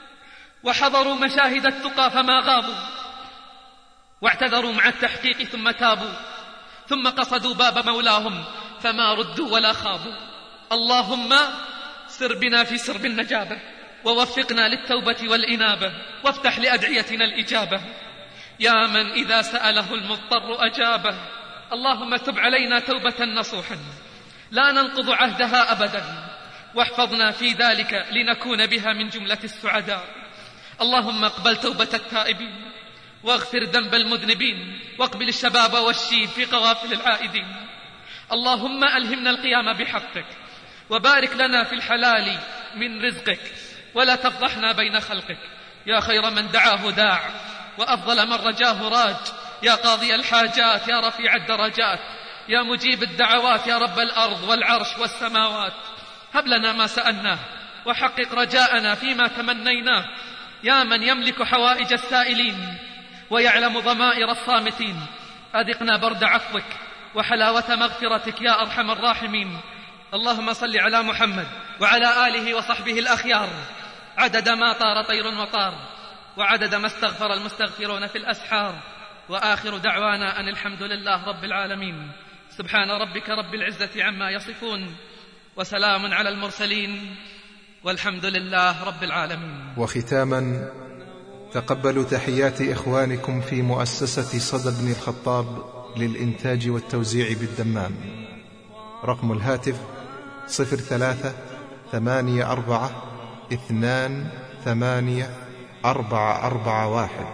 وحضروا مشاهد التقى فما غابوا، واعتذروا مع التحقيق ثم تابوا، ثم قصدوا باب مولاهم فما ردوا ولا خابوا. اللهم سر بنا في سرب النجابة، ووفقنا للتوبة والإنابة، وافتح لأدعيتنا الإجابة. يا من إذا سأله المضطر أجابه، اللهم تب علينا توبة نصوحا لا ننقض عهدها أبدا، واحفظنا في ذلك لنكون بها من جملة السعداء. اللهم اقبل توبة التائبين، واغفر ذنب المذنبين، واقبل الشباب والشيب في قوافل العائدين. اللهم ألهمنا القيام بحقك، وبارك لنا في الحلال من رزقك، ولا تفضحنا بين خلقك. يا خير من دعاه داع، وأفضل من رجاه راج، يا قاضي الحاجات، يا رفيع الدرجات، يا مجيب الدعوات، يا رب الأرض والعرش والسماوات. هب لنا ما سألناه، وحقق رجاءنا فيما تمنيناه. يا من يملك حوائج السائلين، ويعلم ضمائر الصامتين، أذقنا برد عفوك وحلاوة مغفرتك يا أرحم الراحمين. اللهم صل على محمد وعلى آله وصحبه الأخيار، عدد ما طار طير وطار، وعدد ما استغفر المستغفرون في الأسحار. وآخر دعوانا أن الحمد لله رب العالمين. سبحان ربك رب العزة عما يصفون، وسلام على المرسلين، والحمد لله رب العالمين. وختاما، تقبلوا تحيات إخوانكم في مؤسسة صدى بن الخطاب للإنتاج والتوزيع بالدمام. رقم الهاتف صفر ثلاثة ثمانية أربعة اثنان ثمانية أربعة أربعة واحد.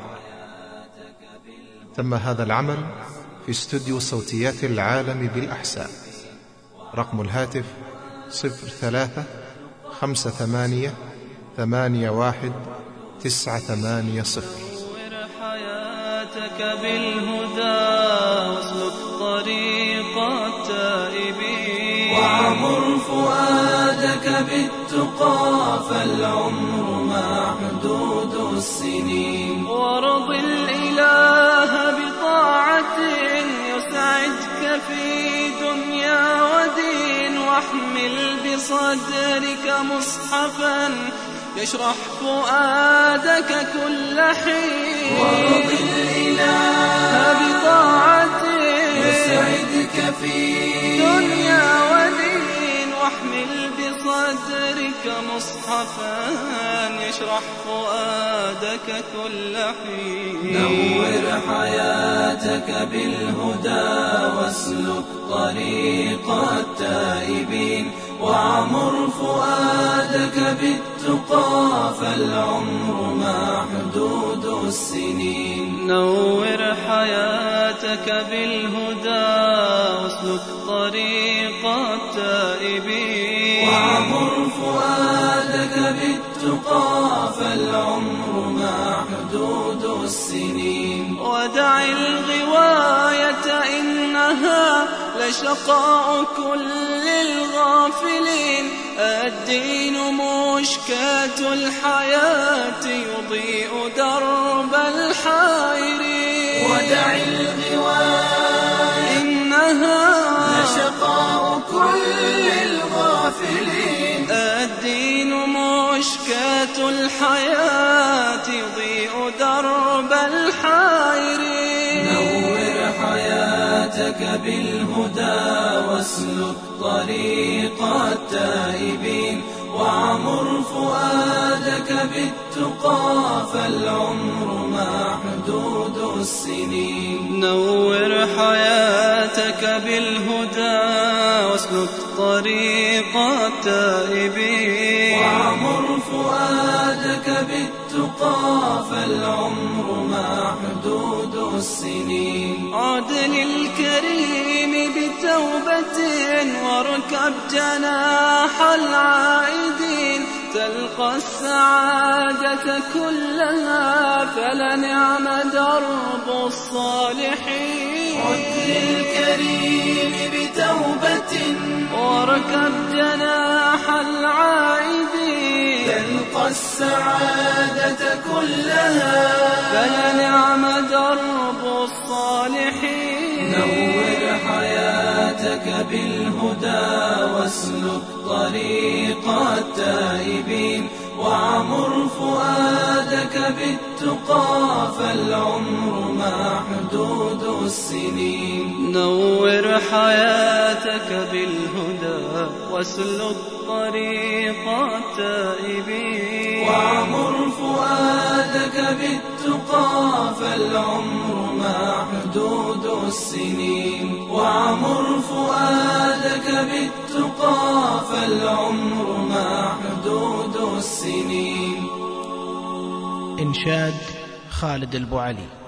تم هذا العمل في استوديو صوتيات العالم بالأحساء. رقم الهاتف صفر ثلاثة خمسة ثمانية ثمانية واحد تسعة ثمانية صفر. نور حياتك بالهدى، واسلك طريق التائبين، وعمر فؤادك بالتقى، فالعمر محدود السنين. وارض الإله بطاعة يسعدك في دنيا ودين، واحمل بصدرك مصحفا يشرح فؤادك كل حين. وارض الإله بطاعة يسعدك في دنيا ودين، واحمل بصدرك مصحفا يشرح فؤادك كل حين. نور حياتك بالهدى، واسلك طريق التائبين، وعمر فؤادك بالتقى، فالعمر محدود السنين. نور حياتك بالهدى، واسلك طريق التائبين، وعمر فؤادك بالتقى، فالعمر محدود السنين. ودع الغواية إنها لشقاء كل الغافلين، الدين مشكاة الحياة يضيء درب الحائرين. ودع الغواية إنها لشقاء كل الغافلين، الدين مشكاة الحياة يضيء درب الحائرين. نور حياتك بالهدى، واسلك طريق التائبين، وعمر فؤادك بالتقى، فالعمر محدود السنين. نور حياتك بالهدى، واسلك طريق التائبين، وعمر فؤادك بالتقى، فالعمر محدود السنين. عد للكريم بتوبة، واركب جناح العائدين، تلقى السعادة كلها، فلنعم درب الصالحين. عد للكريم بتوبة، واركب جناح العائدين، تلقى السعادة كلها، فلنعم درب الصالحين. نور حياتك بالهدى، واسلك طريق التائبين، وعمر فؤادك بالتقى فالعمر محدود السنين. نور حياتك بالهدى واسلك طريق التائبين. وعمر فؤادك بالتقى فالعمر محدود السنين. وعمر فؤادك بالتقى فالعمر محدود السنين. إنشاد خالد البوعلي.